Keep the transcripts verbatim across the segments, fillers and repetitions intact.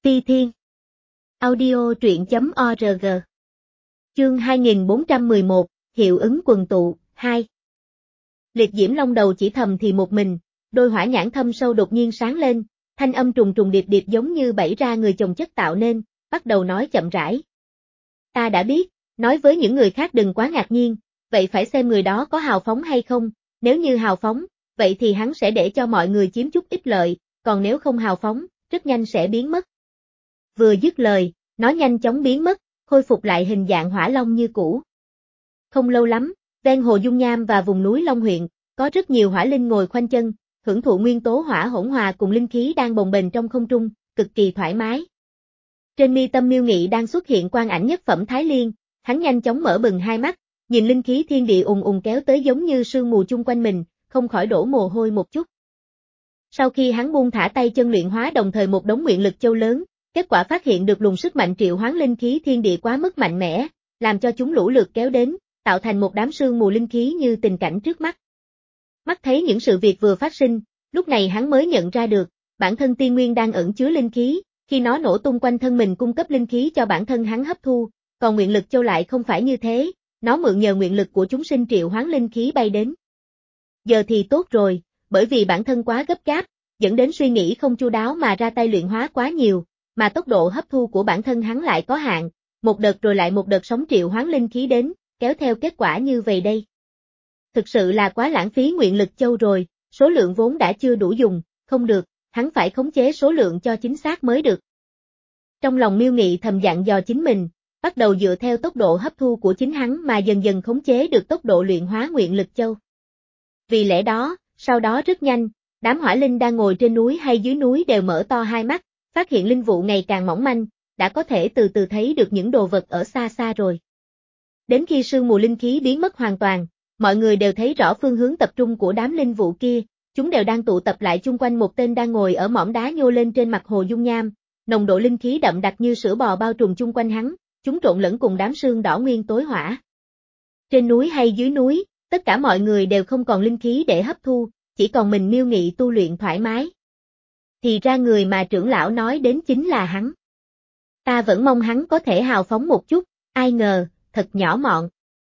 Ti Thiên. Audio truyện chấm org. Chương hai nghìn bốn trăm mười một, Hiệu ứng quần tụ, hai. Liệt Diễm Long Đầu chỉ thầm thì một mình, đôi hỏa nhãn thâm sâu đột nhiên sáng lên, thanh âm trùng trùng điệp điệp giống như bẫy ra người chồng chất tạo nên, bắt đầu nói chậm rãi. Ta đã biết, nói với những người khác đừng quá ngạc nhiên, vậy phải xem người đó có hào phóng hay không, nếu như hào phóng, vậy thì hắn sẽ để cho mọi người chiếm chút ít lợi, còn nếu không hào phóng, rất nhanh sẽ biến mất. Vừa dứt lời, nó nhanh chóng biến mất, khôi phục lại hình dạng hỏa long như cũ. Không lâu lắm, ven hồ Dung Nham và vùng núi Long huyện, có rất nhiều hỏa linh ngồi khoanh chân, hưởng thụ nguyên tố hỏa hỗn hòa cùng linh khí đang bồng bềnh trong không trung, cực kỳ thoải mái. Trên mi tâm Miêu Nghị đang xuất hiện quang ảnh nhất phẩm Thái Liên, hắn nhanh chóng mở bừng hai mắt, nhìn linh khí thiên địa ùn ùn kéo tới giống như sương mù chung quanh mình, không khỏi đổ mồ hôi một chút. Sau khi hắn buông thả tay chân luyện hóa đồng thời một đống nguyện lực châu lớn, kết quả phát hiện được luồng sức mạnh triệu hoán linh khí thiên địa quá mức mạnh mẽ, làm cho chúng lũ lượt kéo đến, tạo thành một đám sương mù linh khí như tình cảnh trước mắt. Mắt thấy những sự việc vừa phát sinh, lúc này hắn mới nhận ra được, bản thân tiên nguyên đang ẩn chứa linh khí, khi nó nổ tung quanh thân mình cung cấp linh khí cho bản thân hắn hấp thu, còn nguyện lực châu lại không phải như thế, nó mượn nhờ nguyện lực của chúng sinh triệu hoán linh khí bay đến. Giờ thì tốt rồi, bởi vì bản thân quá gấp gáp, dẫn đến suy nghĩ không chu đáo mà ra tay luyện hóa quá nhiều, mà tốc độ hấp thu của bản thân hắn lại có hạn, một đợt rồi lại một đợt sóng triệu hoán linh khí đến, kéo theo kết quả như vậy đây. Thực sự là quá lãng phí nguyện lực châu rồi, số lượng vốn đã chưa đủ dùng, không được, hắn phải khống chế số lượng cho chính xác mới được. Trong lòng Miêu Nghị thầm dặn dò chính mình, bắt đầu dựa theo tốc độ hấp thu của chính hắn mà dần dần khống chế được tốc độ luyện hóa nguyện lực châu. Vì lẽ đó, sau đó rất nhanh, đám hỏa linh đang ngồi trên núi hay dưới núi đều mở to hai mắt, phát hiện linh vụ ngày càng mỏng manh, đã có thể từ từ thấy được những đồ vật ở xa xa rồi. Đến khi sương mù linh khí biến mất hoàn toàn, mọi người đều thấy rõ phương hướng tập trung của đám linh vụ kia, chúng đều đang tụ tập lại chung quanh một tên đang ngồi ở mỏm đá nhô lên trên mặt hồ Dung Nham, nồng độ linh khí đậm đặc như sữa bò bao trùm chung quanh hắn, chúng trộn lẫn cùng đám sương đỏ nguyên tối hỏa. Trên núi hay dưới núi, tất cả mọi người đều không còn linh khí để hấp thu, chỉ còn mình Miêu Nghị tu luyện thoải mái. Thì ra người mà trưởng lão nói đến chính là hắn. Ta vẫn mong hắn có thể hào phóng một chút, ai ngờ, thật nhỏ mọn.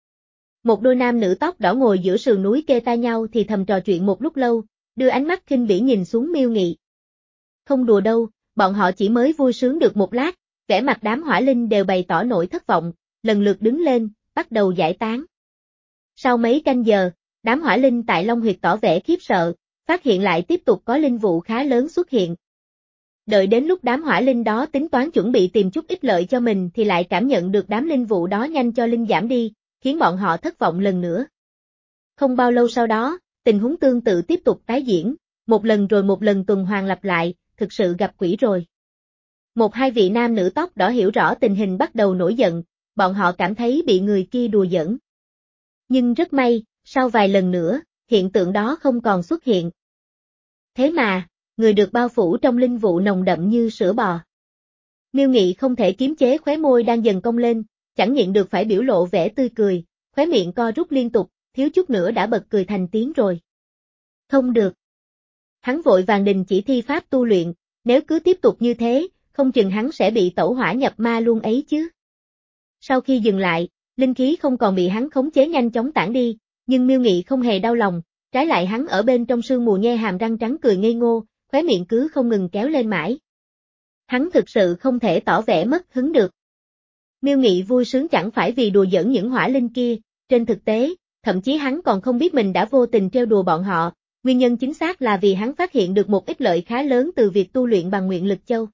Một đôi nam nữ tóc đỏ ngồi giữa sườn núi kê tai nhau thì thầm trò chuyện một lúc lâu, đưa ánh mắt khinh bỉ nhìn xuống Miêu Nghị. Không đùa đâu, bọn họ chỉ mới vui sướng được một lát, vẻ mặt đám hỏa linh đều bày tỏ nỗi thất vọng, lần lượt đứng lên, bắt đầu giải tán. Sau mấy canh giờ, đám hỏa linh tại Long Huyệt tỏ vẻ khiếp sợ, phát hiện lại tiếp tục có linh vụ khá lớn xuất hiện. Đợi đến lúc đám hỏa linh đó tính toán chuẩn bị tìm chút ích lợi cho mình thì lại cảm nhận được đám linh vụ đó nhanh cho linh giảm đi, khiến bọn họ thất vọng lần nữa. Không bao lâu sau đó, tình huống tương tự tiếp tục tái diễn, một lần rồi một lần tuần hoàn lặp lại, thực sự gặp quỷ rồi. Một hai vị nam nữ tóc đỏ hiểu rõ tình hình bắt đầu nổi giận, bọn họ cảm thấy bị người kia đùa giỡn. Nhưng rất may, sau vài lần nữa, hiện tượng đó không còn xuất hiện. Thế mà, người được bao phủ trong linh vụ nồng đậm như sữa bò. Miêu Nghị không thể kiềm chế khóe môi đang dần cong lên, chẳng nhịn được phải biểu lộ vẻ tươi cười, khóe miệng co rút liên tục, thiếu chút nữa đã bật cười thành tiếng rồi. Không được. Hắn vội vàng đình chỉ thi pháp tu luyện, nếu cứ tiếp tục như thế, không chừng hắn sẽ bị tẩu hỏa nhập ma luôn ấy chứ. Sau khi dừng lại, linh khí không còn bị hắn khống chế nhanh chóng tản đi, nhưng Miêu Nghị không hề đau lòng, trái lại hắn ở bên trong sương mù nhe hàm răng trắng cười ngây ngô, khóe miệng cứ không ngừng kéo lên mãi. Hắn thực sự không thể tỏ vẻ mất hứng được. Miêu Nghị vui sướng chẳng phải vì đùa giỡn những hỏa linh kia, trên thực tế, thậm chí hắn còn không biết mình đã vô tình trêu đùa bọn họ, nguyên nhân chính xác là vì hắn phát hiện được một ích lợi khá lớn từ việc tu luyện bằng nguyện lực châu.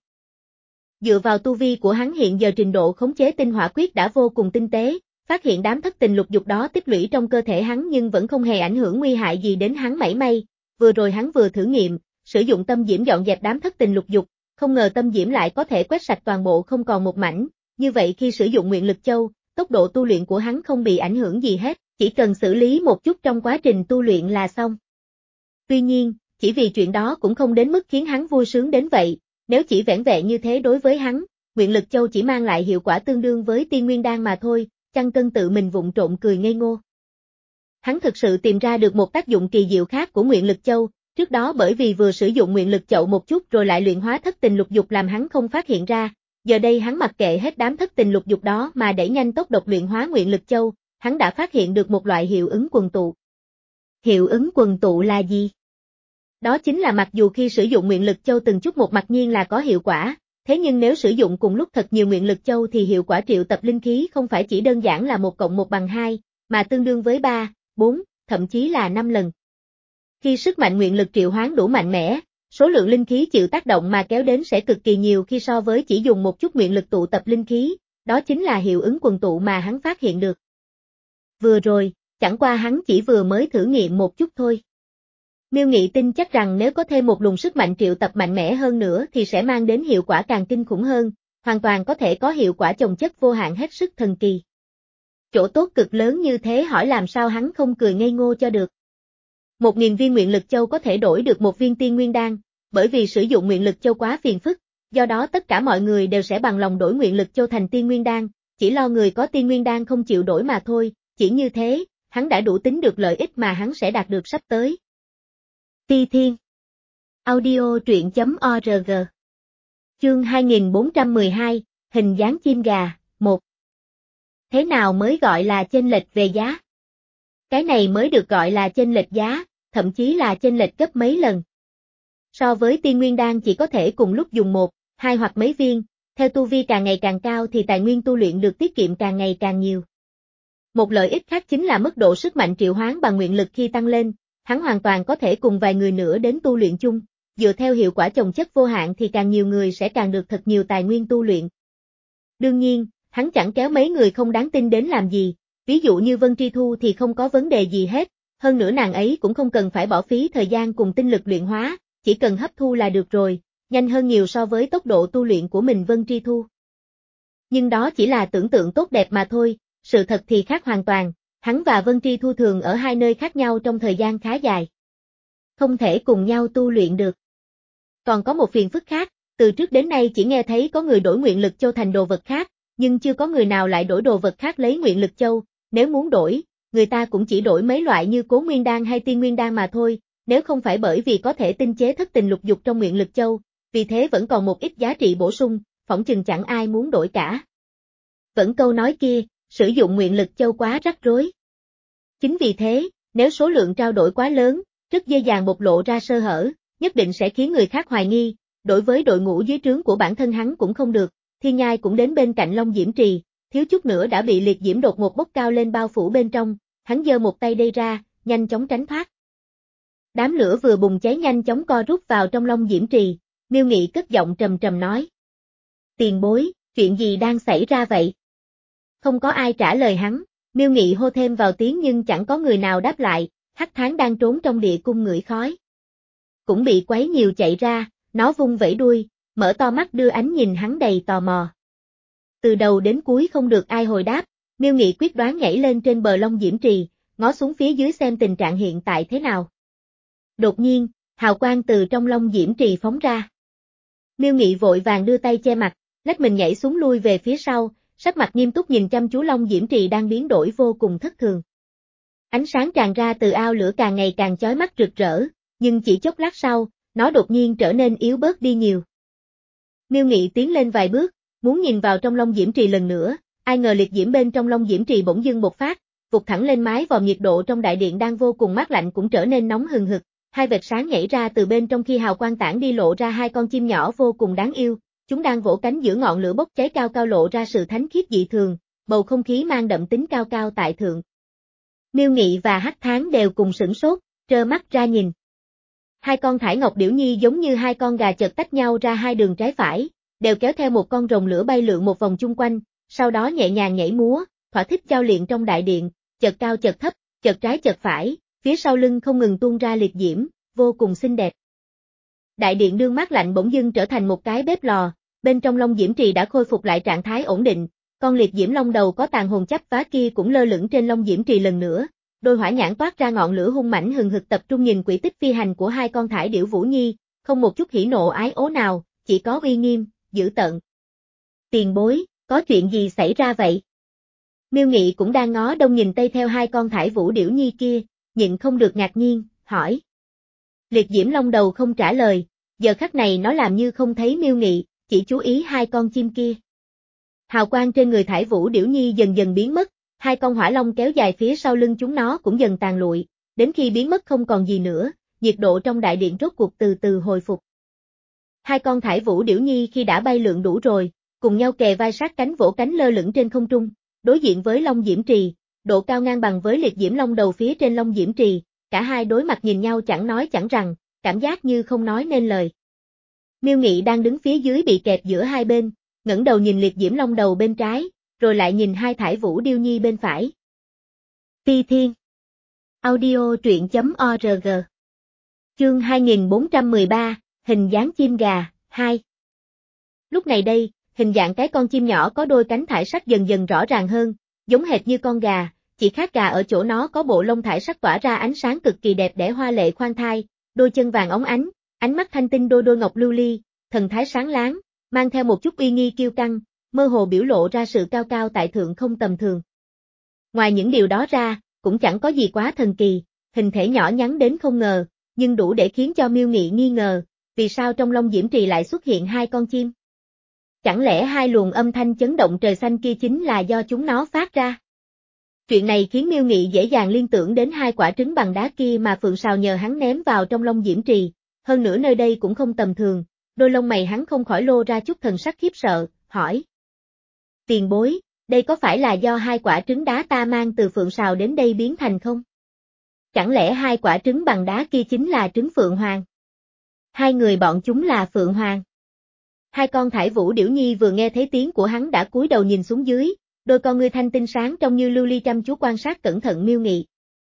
Dựa vào tu vi của hắn hiện giờ trình độ khống chế tinh hỏa quyết đã vô cùng tinh tế, phát hiện đám thất tình lục dục đó tích lũy trong cơ thể hắn nhưng vẫn không hề ảnh hưởng nguy hại gì đến hắn mảy may, vừa rồi hắn vừa thử nghiệm, sử dụng tâm diễm dọn dẹp đám thất tình lục dục, không ngờ tâm diễm lại có thể quét sạch toàn bộ không còn một mảnh, như vậy khi sử dụng nguyện lực châu, tốc độ tu luyện của hắn không bị ảnh hưởng gì hết, chỉ cần xử lý một chút trong quá trình tu luyện là xong. Tuy nhiên, chỉ vì chuyện đó cũng không đến mức khiến hắn vui sướng đến vậy, nếu chỉ vẻn vẹn như thế đối với hắn, nguyện lực châu chỉ mang lại hiệu quả tương đương với tiên nguyên đan mà thôi, Chăng Cân tự mình vụng trộn cười ngây ngô. Hắn thực sự tìm ra được một tác dụng kỳ diệu khác của nguyện lực châu, Trước đó bởi vì vừa sử dụng nguyện lực chậu một chút rồi lại luyện hóa thất tình lục dục làm hắn không phát hiện ra, giờ đây hắn mặc kệ hết đám thất tình lục dục đó mà đẩy nhanh tốc độ luyện hóa nguyện lực châu, hắn đã phát hiện được một loại hiệu ứng quần tụ. Hiệu ứng quần tụ là gì? Đó chính là mặc dù khi sử dụng nguyện lực châu từng chút một mặc nhiên là có hiệu quả, thế nhưng nếu sử dụng cùng lúc thật nhiều nguyện lực châu thì hiệu quả triệu tập linh khí không phải chỉ đơn giản là một cộng một bằng hai, mà tương đương với ba, bốn, thậm chí là năm lần. Khi sức mạnh nguyện lực triệu hoán đủ mạnh mẽ, số lượng linh khí chịu tác động mà kéo đến sẽ cực kỳ nhiều khi so với chỉ dùng một chút nguyện lực tụ tập linh khí, đó chính là hiệu ứng quần tụ mà hắn phát hiện được. Vừa rồi, chẳng qua hắn chỉ vừa mới thử nghiệm một chút thôi. Miêu Nghị tin chắc rằng nếu có thêm một luồng sức mạnh triệu tập mạnh mẽ hơn nữa thì sẽ mang đến hiệu quả càng kinh khủng hơn, hoàn toàn có thể có hiệu quả chồng chất vô hạn hết sức thần kỳ. Chỗ tốt cực lớn như thế hỏi làm sao hắn không cười ngây ngô cho được. Một nghìn viên nguyện lực châu có thể đổi được một viên tiên nguyên đan, bởi vì sử dụng nguyện lực châu quá phiền phức, do đó tất cả mọi người đều sẽ bằng lòng đổi nguyện lực châu thành tiên nguyên đan, chỉ lo người có tiên nguyên đan không chịu đổi mà thôi, chỉ như thế, hắn đã đủ tính được lợi ích mà hắn sẽ đạt được sắp tới. Ti Thiên Audio truyện.org Chương hai nghìn bốn trăm mười hai, Hình dáng chim gà, một. Thế nào mới gọi là chênh lệch về giá? Cái này mới được gọi là chênh lệch giá, thậm chí là chênh lệch gấp mấy lần. So với tiên nguyên đan chỉ có thể cùng lúc dùng một, hai hoặc mấy viên, theo tu vi càng ngày càng cao thì tài nguyên tu luyện được tiết kiệm càng ngày càng nhiều. Một lợi ích khác chính là mức độ sức mạnh triệu hoán bằng nguyện lực khi tăng lên, hắn hoàn toàn có thể cùng vài người nữa đến tu luyện chung, dựa theo hiệu quả chồng chất vô hạn thì càng nhiều người sẽ càng được thật nhiều tài nguyên tu luyện. Đương nhiên, hắn chẳng kéo mấy người không đáng tin đến làm gì, ví dụ như Vân Tri Thu thì không có vấn đề gì hết, hơn nữa nàng ấy cũng không cần phải bỏ phí thời gian cùng tinh lực luyện hóa, chỉ cần hấp thu là được rồi, nhanh hơn nhiều so với tốc độ tu luyện của mình Vân Tri Thu. Nhưng đó chỉ là tưởng tượng tốt đẹp mà thôi, sự thật thì khác hoàn toàn, hắn và Vân Tri Thu thường ở hai nơi khác nhau trong thời gian khá dài. Không thể cùng nhau tu luyện được. Còn có một phiền phức khác, từ trước đến nay chỉ nghe thấy có người đổi nguyện lực châu thành đồ vật khác, nhưng chưa có người nào lại đổi đồ vật khác lấy nguyện lực châu, nếu muốn đổi, người ta cũng chỉ đổi mấy loại như Cố Nguyên Đan hay Tiên Nguyên Đan mà thôi, nếu không phải bởi vì có thể tinh chế thất tình lục dục trong nguyện lực châu, vì thế vẫn còn một ít giá trị bổ sung, phỏng chừng chẳng ai muốn đổi cả. Vẫn câu nói kia, sử dụng nguyện lực châu quá rắc rối. Chính vì thế, nếu số lượng trao đổi quá lớn, rất dễ dàng bộc lộ ra sơ hở, nhất định sẽ khiến người khác hoài nghi, đối với đội ngũ dưới trướng của bản thân hắn cũng không được, Thiên Nhai cũng đến bên cạnh Long Diễm Trì, thiếu chút nữa đã bị liệt diễm đột ngột bốc cao lên bao phủ bên trong, hắn giơ một tay đây ra, nhanh chóng tránh thoát. Đám lửa vừa bùng cháy nhanh chóng co rút vào trong Long Diễm Trì, Miêu Nghị cất giọng trầm trầm nói. Tiền bối, chuyện gì đang xảy ra vậy? Không có ai trả lời hắn, Miêu Nghị hô thêm vào tiếng nhưng chẳng có người nào đáp lại, Hắc Thán đang trốn trong địa cung ngửi khói. Cũng bị quấy nhiều chạy ra, nó vung vẩy đuôi, mở to mắt đưa ánh nhìn hắn đầy tò mò. Từ đầu đến cuối không được ai hồi đáp, Miêu Nghị quyết đoán nhảy lên trên bờ Long Diễm Trì, ngó xuống phía dưới xem tình trạng hiện tại thế nào. Đột nhiên, hào quang từ trong Long Diễm Trì phóng ra. Miêu Nghị vội vàng đưa tay che mặt, lách mình nhảy xuống lui về phía sau, sắc mặt nghiêm túc nhìn chăm chú Long Diễm Trì đang biến đổi vô cùng thất thường. Ánh sáng tràn ra từ ao lửa càng ngày càng chói mắt rực rỡ, nhưng chỉ chốc lát sau, nó đột nhiên trở nên yếu bớt đi nhiều. Miêu Nghị tiến lên vài bước, muốn nhìn vào trong Long Diễm Trì lần nữa, ai ngờ liệt diễm bên trong Long Diễm Trì bỗng dưng bộc phát, vụt thẳng lên mái vòm, nhiệt độ trong đại điện đang vô cùng mát lạnh cũng trở nên nóng hừng hực, hai vệt sáng nhảy ra từ bên trong khi hào quang tản đi lộ ra hai con chim nhỏ vô cùng đáng yêu, chúng đang vỗ cánh giữa ngọn lửa bốc cháy cao cao lộ ra sự thánh khiết dị thường, bầu không khí mang đậm tính cao cao tại thượng. Miêu Nghị và Hắc Thán đều cùng sửng sốt, trơ mắt ra nhìn. Hai con thải ngọc điểu nhi giống như hai con gà chợt tách nhau ra hai đường trái phải, đều kéo theo một con rồng lửa bay lượn một vòng chung quanh, sau đó nhẹ nhàng nhảy múa, thỏa thích giao luyện trong đại điện, chợt cao chợt thấp, chợt trái chợt phải, phía sau lưng không ngừng tuôn ra liệt diễm, vô cùng xinh đẹp. Đại điện đương mát lạnh bỗng dưng trở thành một cái bếp lò, bên trong Long Diễm Trì đã khôi phục lại trạng thái ổn định, con liệt diễm long đầu có tàn hồn chắp vá kia cũng lơ lửng trên Long Diễm Trì lần nữa, đôi hỏa nhãn toát ra ngọn lửa hung mãnh hừng hực tập trung nhìn quỹ tích phi hành của hai con thải điểu Vũ Nhi, không một chút hỉ nộ ái ố nào, chỉ có uy nghiêm, dữ tợn. Tiền bối, có chuyện gì xảy ra vậy? Miêu Nghị cũng đang ngó đông nhìn tây theo hai con thải vũ điểu nhi kia, nhịn không được ngạc nhiên, hỏi. Liệt diễm long đầu không trả lời, giờ khắc này nó làm như không thấy Miêu Nghị, chỉ chú ý hai con chim kia. Hào quang trên người Thải Vũ Điểu Nhi dần dần biến mất, hai con hỏa long kéo dài phía sau lưng chúng nó cũng dần tàn lụi, đến khi biến mất không còn gì nữa, nhiệt độ trong đại điện rốt cuộc từ từ hồi phục. Hai con Thải Vũ Điểu Nhi khi đã bay lượn đủ rồi, cùng nhau kề vai sát cánh vỗ cánh lơ lửng trên không trung, đối diện với Long Diễm Trì, độ cao ngang bằng với Liệt Diễm Long đầu phía trên Long Diễm Trì, cả hai đối mặt nhìn nhau chẳng nói chẳng rằng, cảm giác như không nói nên lời. Miêu Nghị đang đứng phía dưới bị kẹp giữa hai bên, ngẩng đầu nhìn Liệt Diễm Long đầu bên trái, rồi lại nhìn hai Thải Vũ Điêu Nhi bên phải. Phi Thiên Audio truyện.org Chương hai nghìn bốn trăm mười ba, Hình dáng chim gà, hai. Lúc này đây, hình dạng cái con chim nhỏ có đôi cánh thải sắc dần dần rõ ràng hơn, giống hệt như con gà, chỉ khác gà ở chỗ nó có bộ lông thải sắc tỏa ra ánh sáng cực kỳ đẹp đẽ hoa lệ khoan thai, đôi chân vàng óng ánh, ánh mắt thanh tinh đôi đôi ngọc lưu ly, thần thái sáng láng, mang theo một chút uy nghi kiêu căng, mơ hồ biểu lộ ra sự cao cao tại thượng không tầm thường. Ngoài những điều đó ra, cũng chẳng có gì quá thần kỳ, hình thể nhỏ nhắn đến không ngờ, nhưng đủ để khiến cho Miêu Nghị nghi ngờ, vì sao trong Long Diễm Trì lại xuất hiện hai con chim? Chẳng lẽ hai luồng âm thanh chấn động trời xanh kia chính là do chúng nó phát ra? Chuyện này khiến Miêu Nghị dễ dàng liên tưởng đến hai quả trứng bằng đá kia mà Phượng Sào nhờ hắn ném vào trong Long Diễm Trì, hơn nữa nơi đây cũng không tầm thường, đôi lông mày hắn không khỏi lô ra chút thần sắc khiếp sợ, hỏi. Tiền bối, đây có phải là do hai quả trứng đá ta mang từ Phượng Sào đến đây biến thành không? Chẳng lẽ hai quả trứng bằng đá kia chính là trứng Phượng Hoàng? Hai người bọn chúng là Phượng Hoàng. Hai con Thải Vũ Điểu Nhi vừa nghe thấy tiếng của hắn đã cúi đầu nhìn xuống dưới, đôi con ngươi thanh tinh sáng trông như lưu ly chăm chú quan sát cẩn thận Miêu Nghị.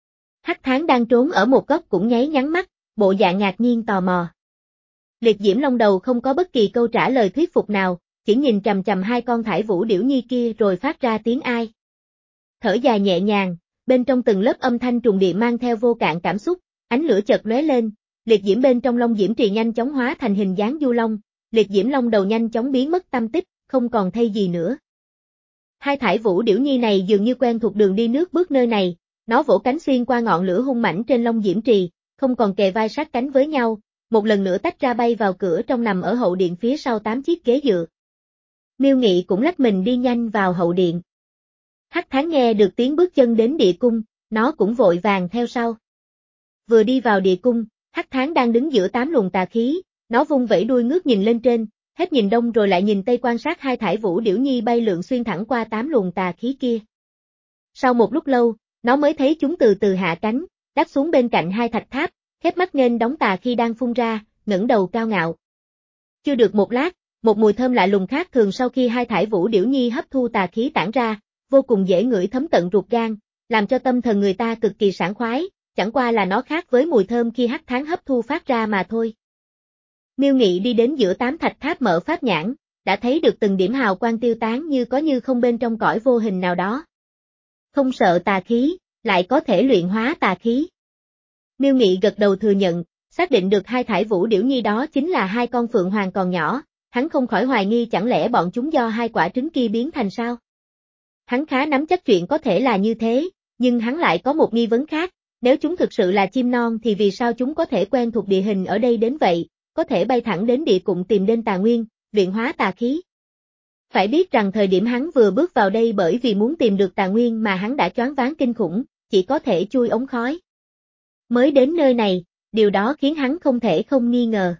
Hắc Tháng đang trốn ở một góc cũng nháy nhắn mắt, bộ dạng ngạc nhiên tò mò. Liệt Diễm Long đầu không có bất kỳ câu trả lời thuyết phục nào, chỉ nhìn chằm chằm hai con Thải Vũ Điểu Nhi kia rồi phát ra tiếng ai. Thở dài nhẹ nhàng, bên trong từng lớp âm thanh trùng điệp mang theo vô cạn cảm xúc, ánh lửa chợt lóe lên, liệt diễm bên trong Long Diễm Trì nhanh chóng hóa thành hình dáng du long, liệt diễm long đầu nhanh chóng biến mất tâm tích, không còn thấy gì nữa. Hai Thải Vũ Điểu Nhi này dường như quen thuộc đường đi nước bước nơi này, nó vỗ cánh xuyên qua ngọn lửa hung mãnh trên Long Diễm Trì, không còn kề vai sát cánh với nhau, một lần nữa tách ra bay vào cửa trong nằm ở hậu điện phía sau tám chiếc ghế dựa. Miêu Nghị cũng lách mình đi nhanh vào hậu điện. Hắc Tháng nghe được tiếng bước chân đến địa cung, nó cũng vội vàng theo sau. Vừa đi vào địa cung, Hắc Tháng đang đứng giữa tám luồng tà khí, nó vung vẩy đuôi ngước nhìn lên trên, hết nhìn đông rồi lại nhìn tây quan sát hai Thải Vũ Điểu Nhi bay lượn xuyên thẳng qua tám luồng tà khí kia. Sau một lúc lâu, nó mới thấy chúng từ từ hạ cánh, đáp xuống bên cạnh hai thạch tháp, khép mắt nghênh đóng tà khi đang phun ra, ngẩng đầu cao ngạo. Chưa được một lát, một mùi thơm lạ lùng khác thường sau khi hai Thải Vũ Điểu Nhi hấp thu tà khí tản ra, vô cùng dễ ngửi thấm tận ruột gan, làm cho tâm thần người ta cực kỳ sảng khoái, chẳng qua là nó khác với mùi thơm khi Hắc Tháng hấp thu phát ra mà thôi. Miêu Nghị đi đến giữa tám thạch tháp mở pháp nhãn, đã thấy được từng điểm hào quang tiêu tán như có như không bên trong cõi vô hình nào đó. Không sợ tà khí, lại có thể luyện hóa tà khí. Miêu Nghị gật đầu thừa nhận, xác định được hai Thải Vũ Điểu Nhi đó chính là hai con Phượng Hoàng còn nhỏ, hắn không khỏi hoài nghi chẳng lẽ bọn chúng do hai quả trứng kia biến thành sao? Hắn khá nắm chắc chuyện có thể là như thế, nhưng hắn lại có một nghi vấn khác, nếu chúng thực sự là chim non thì vì sao chúng có thể quen thuộc địa hình ở đây đến vậy, có thể bay thẳng đến địa cung tìm đến tà nguyên, luyện hóa tà khí. Phải biết rằng thời điểm hắn vừa bước vào đây bởi vì muốn tìm được tà nguyên mà hắn đã choáng váng kinh khủng, chỉ có thể chui ống khói. Mới đến nơi này, điều đó khiến hắn không thể không nghi ngờ.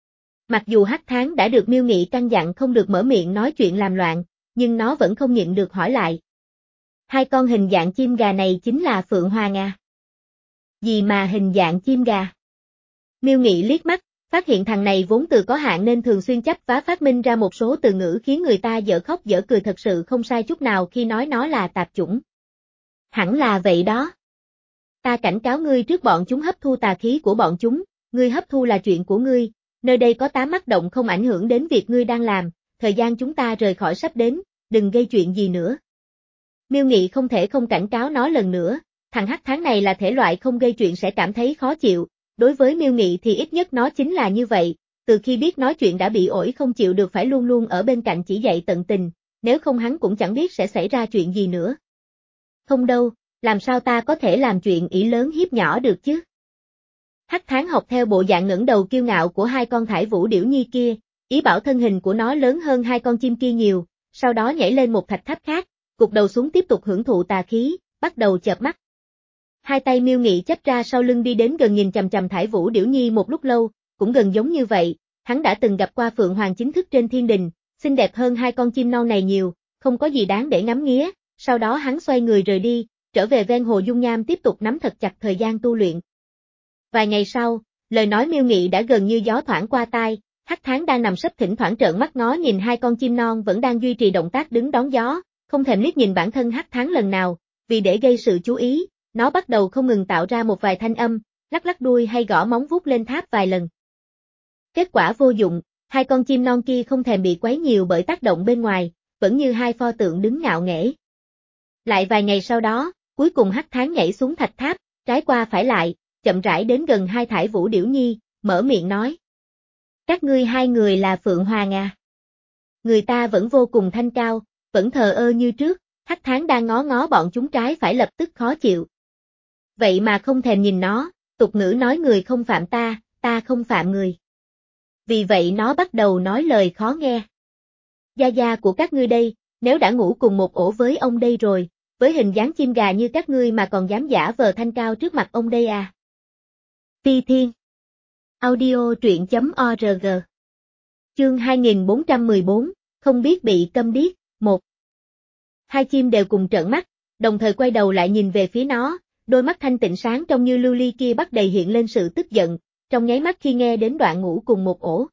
Mặc dù Hắc Tháng đã được Miêu Nghị căn dặn không được mở miệng nói chuyện làm loạn, nhưng nó vẫn không nhịn được hỏi lại. Hai con hình dạng chim gà này chính là Phượng Hoàng à? Gì mà hình dạng chim gà? Miêu Nghị liếc mắt, phát hiện thằng này vốn từ có hạn nên thường xuyên chấp vá phát minh ra một số từ ngữ khiến người ta dở khóc dở cười, thật sự không sai chút nào khi nói nó là tạp chủng. Hẳn là vậy đó. Ta cảnh cáo ngươi trước, bọn chúng hấp thu tà khí của bọn chúng, ngươi hấp thu là chuyện của ngươi, nơi đây có tám mắt động không ảnh hưởng đến việc ngươi đang làm, thời gian chúng ta rời khỏi sắp đến, đừng gây chuyện gì nữa. Miêu Nghị không thể không cảnh cáo nó lần nữa, thằng Hắc Tháng này là thể loại không gây chuyện sẽ cảm thấy khó chịu, đối với Miêu Nghị thì ít nhất nó chính là như vậy, từ khi biết nói chuyện đã bị ổi không chịu được phải luôn luôn ở bên cạnh chỉ dạy tận tình, nếu không hắn cũng chẳng biết sẽ xảy ra chuyện gì nữa. Không đâu, làm sao ta có thể làm chuyện ỷ lớn hiếp nhỏ được chứ? Hắc Tháng học theo bộ dạng ngẩng đầu kiêu ngạo của hai con thải vũ điểu nhi kia, ý bảo thân hình của nó lớn hơn hai con chim kia nhiều, sau đó nhảy lên một thạch tháp khác, gục đầu xuống tiếp tục hưởng thụ tà khí, bắt đầu chợp mắt. Hai tay Miêu Nghị chắp ra sau lưng đi đến gần nhìn chằm chằm thải vũ điểu nhi một lúc lâu, cũng gần giống như vậy, hắn đã từng gặp qua Phượng Hoàng chính thức trên thiên đình, xinh đẹp hơn hai con chim non này nhiều, không có gì đáng để ngắm nghía, sau đó hắn xoay người rời đi, trở về ven hồ dung nham tiếp tục nắm thật chặt thời gian tu luyện. Vài ngày sau, lời nói Miêu Nghị đã gần như gió thoảng qua tai, Hắc Tháng đang nằm sấp thỉnh thoảng trợn mắt ngó nhìn hai con chim non vẫn đang duy trì động tác đứng đón gió, không thèm liếc nhìn bản thân Hắc Tháng lần nào, vì để gây sự chú ý, nó bắt đầu không ngừng tạo ra một vài thanh âm, lắc lắc đuôi hay gõ móng vuốt lên tháp vài lần. Kết quả vô dụng, hai con chim non kia không thèm bị quấy nhiều bởi tác động bên ngoài, vẫn như hai pho tượng đứng ngạo nghễ. Lại vài ngày sau đó, cuối cùng Hắc Tháng nhảy xuống thạch tháp, trái qua phải lại, chậm rãi đến gần hai thải vũ điểu nhi, mở miệng nói. Các ngươi hai người là Phượng Hoàng à? Người ta vẫn vô cùng thanh cao, vẫn thờ ơ như trước, Hắc Tháng đang ngó ngó bọn chúng trái phải lập tức khó chịu. Vậy mà không thèm nhìn nó, tục ngữ nói người không phạm ta, ta không phạm người. Vì vậy nó bắt đầu nói lời khó nghe. Gia gia của các ngươi đây, nếu đã ngủ cùng một ổ với ông đây rồi, với hình dáng chim gà như các ngươi mà còn dám giả vờ thanh cao trước mặt ông đây à? Phi Thiên Audio truyện chấm org Chương hai nghìn bốn trăm mười bốn, không biết bị câm điếc, một. Hai chim đều cùng trợn mắt, đồng thời quay đầu lại nhìn về phía nó, đôi mắt thanh tịnh sáng trong như lưu ly kia bắt đầy hiện lên sự tức giận, trong nháy mắt khi nghe đến đoạn ngủ cùng một ổ.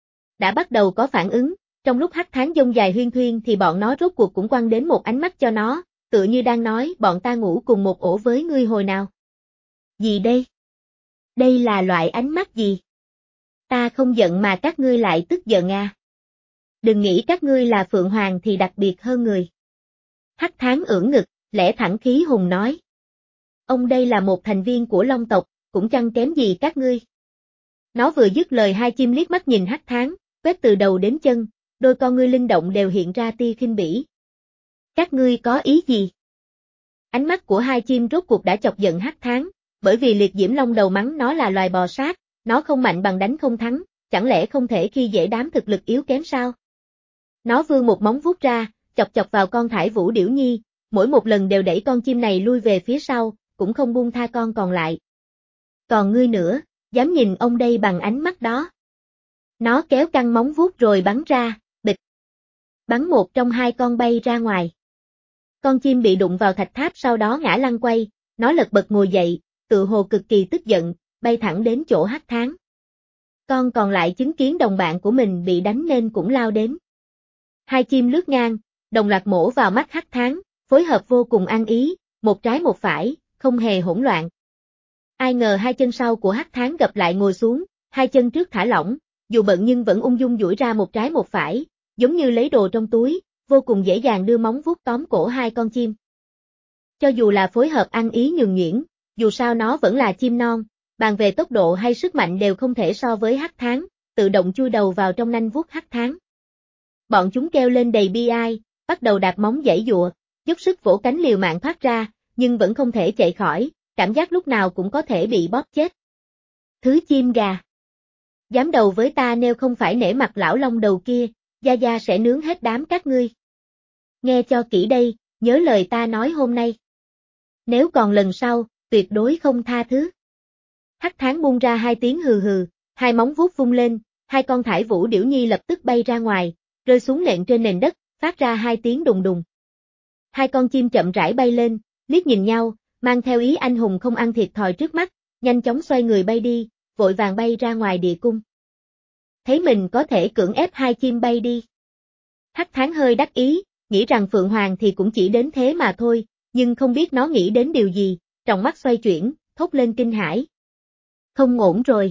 Đã bắt đầu có phản ứng, trong lúc Hắc Tháng dông dài huyên thuyên thì bọn nó rốt cuộc cũng quăng đến một ánh mắt cho nó, tựa như đang nói bọn ta ngủ cùng một ổ với ngươi hồi nào. Gì đây? Đây là loại ánh mắt gì? Ta không giận mà các ngươi lại tức giận à? Đừng nghĩ các ngươi là Phượng Hoàng thì đặc biệt hơn người. Hắc Tháng ưỡn ngực, lẽ thẳng khí hùng nói. Ông đây là một thành viên của Long tộc, cũng chẳng kém gì các ngươi. Nó vừa dứt lời hai chim liếc mắt nhìn Hắc Tháng, quét từ đầu đến chân, đôi con ngươi linh động đều hiện ra tia khinh bỉ. Các ngươi có ý gì? Ánh mắt của hai chim rốt cuộc đã chọc giận Hắc Tháng, bởi vì Liệt Diễm Long đầu mắng nó là loài bò sát, nó không mạnh bằng đánh không thắng, chẳng lẽ không thể khi dễ đám thực lực yếu kém sao? Nó vươn một móng vuốt ra, chọc chọc vào con thải vũ điểu nhi, mỗi một lần đều đẩy con chim này lui về phía sau, cũng không buông tha con còn lại. Còn ngươi nữa, dám nhìn ông đây bằng ánh mắt đó. Nó kéo căng móng vuốt rồi bắn ra, bịch. Bắn một trong hai con bay ra ngoài. Con chim bị đụng vào thạch tháp sau đó ngã lăn quay, nó lật bật ngồi dậy, tự hồ cực kỳ tức giận, bay thẳng đến chỗ Hắc Tháng. Con còn lại chứng kiến đồng bạn của mình bị đánh nên cũng lao đến. Hai chim lướt ngang, đồng loạt mổ vào mắt Hắc Tháng, phối hợp vô cùng ăn ý, một trái một phải, không hề hỗn loạn. Ai ngờ hai chân sau của Hắc Tháng gập lại ngồi xuống, hai chân trước thả lỏng, dù bận nhưng vẫn ung dung duỗi ra một trái một phải, giống như lấy đồ trong túi, vô cùng dễ dàng đưa móng vuốt tóm cổ hai con chim. Cho dù là phối hợp ăn ý nhường nhuyễn, dù sao nó vẫn là chim non, bàn về tốc độ hay sức mạnh đều không thể so với Hắc Tháng, tự động chui đầu vào trong nanh vuốt Hắc Tháng. Bọn chúng kêu lên đầy bi ai, bắt đầu đạp móng giãy giụa, dốc sức vỗ cánh liều mạng thoát ra, nhưng vẫn không thể chạy khỏi, cảm giác lúc nào cũng có thể bị bóp chết. Thứ chim gà. Dám đầu với ta nếu không phải nể mặt lão long đầu kia, gia gia sẽ nướng hết đám các ngươi. Nghe cho kỹ đây, nhớ lời ta nói hôm nay. Nếu còn lần sau, tuyệt đối không tha thứ. Hắc Tháng buông ra hai tiếng hừ hừ, hai móng vuốt vung lên, hai con thải vũ điểu nhi lập tức bay ra ngoài, rơi xuống nện trên nền đất, phát ra hai tiếng đùng đùng. Hai con chim chậm rãi bay lên, liếc nhìn nhau, mang theo ý anh hùng không ăn thiệt thòi trước mắt, nhanh chóng xoay người bay đi, vội vàng bay ra ngoài địa cung. Thấy mình có thể cưỡng ép hai chim bay đi. Hắc Tháng hơi đắc ý, nghĩ rằng Phượng Hoàng thì cũng chỉ đến thế mà thôi, nhưng không biết nó nghĩ đến điều gì, trong mắt xoay chuyển, thốt lên kinh hãi. Không ổn rồi.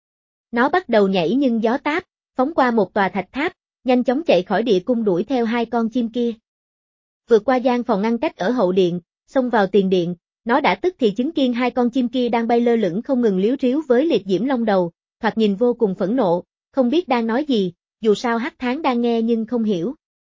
Nó bắt đầu nhảy nhưng gió táp, phóng qua một tòa thạch tháp, nhanh chóng chạy khỏi địa cung đuổi theo hai con chim kia. Vượt qua gian phòng ngăn cách ở hậu điện, xông vào tiền điện, nó đã tức thì chứng kiến hai con chim kia đang bay lơ lửng không ngừng líu ríu với Liệt Diễm Long đầu, thoạt nhìn vô cùng phẫn nộ, không biết đang nói gì, dù sao Hắc Tháng đang nghe nhưng không hiểu.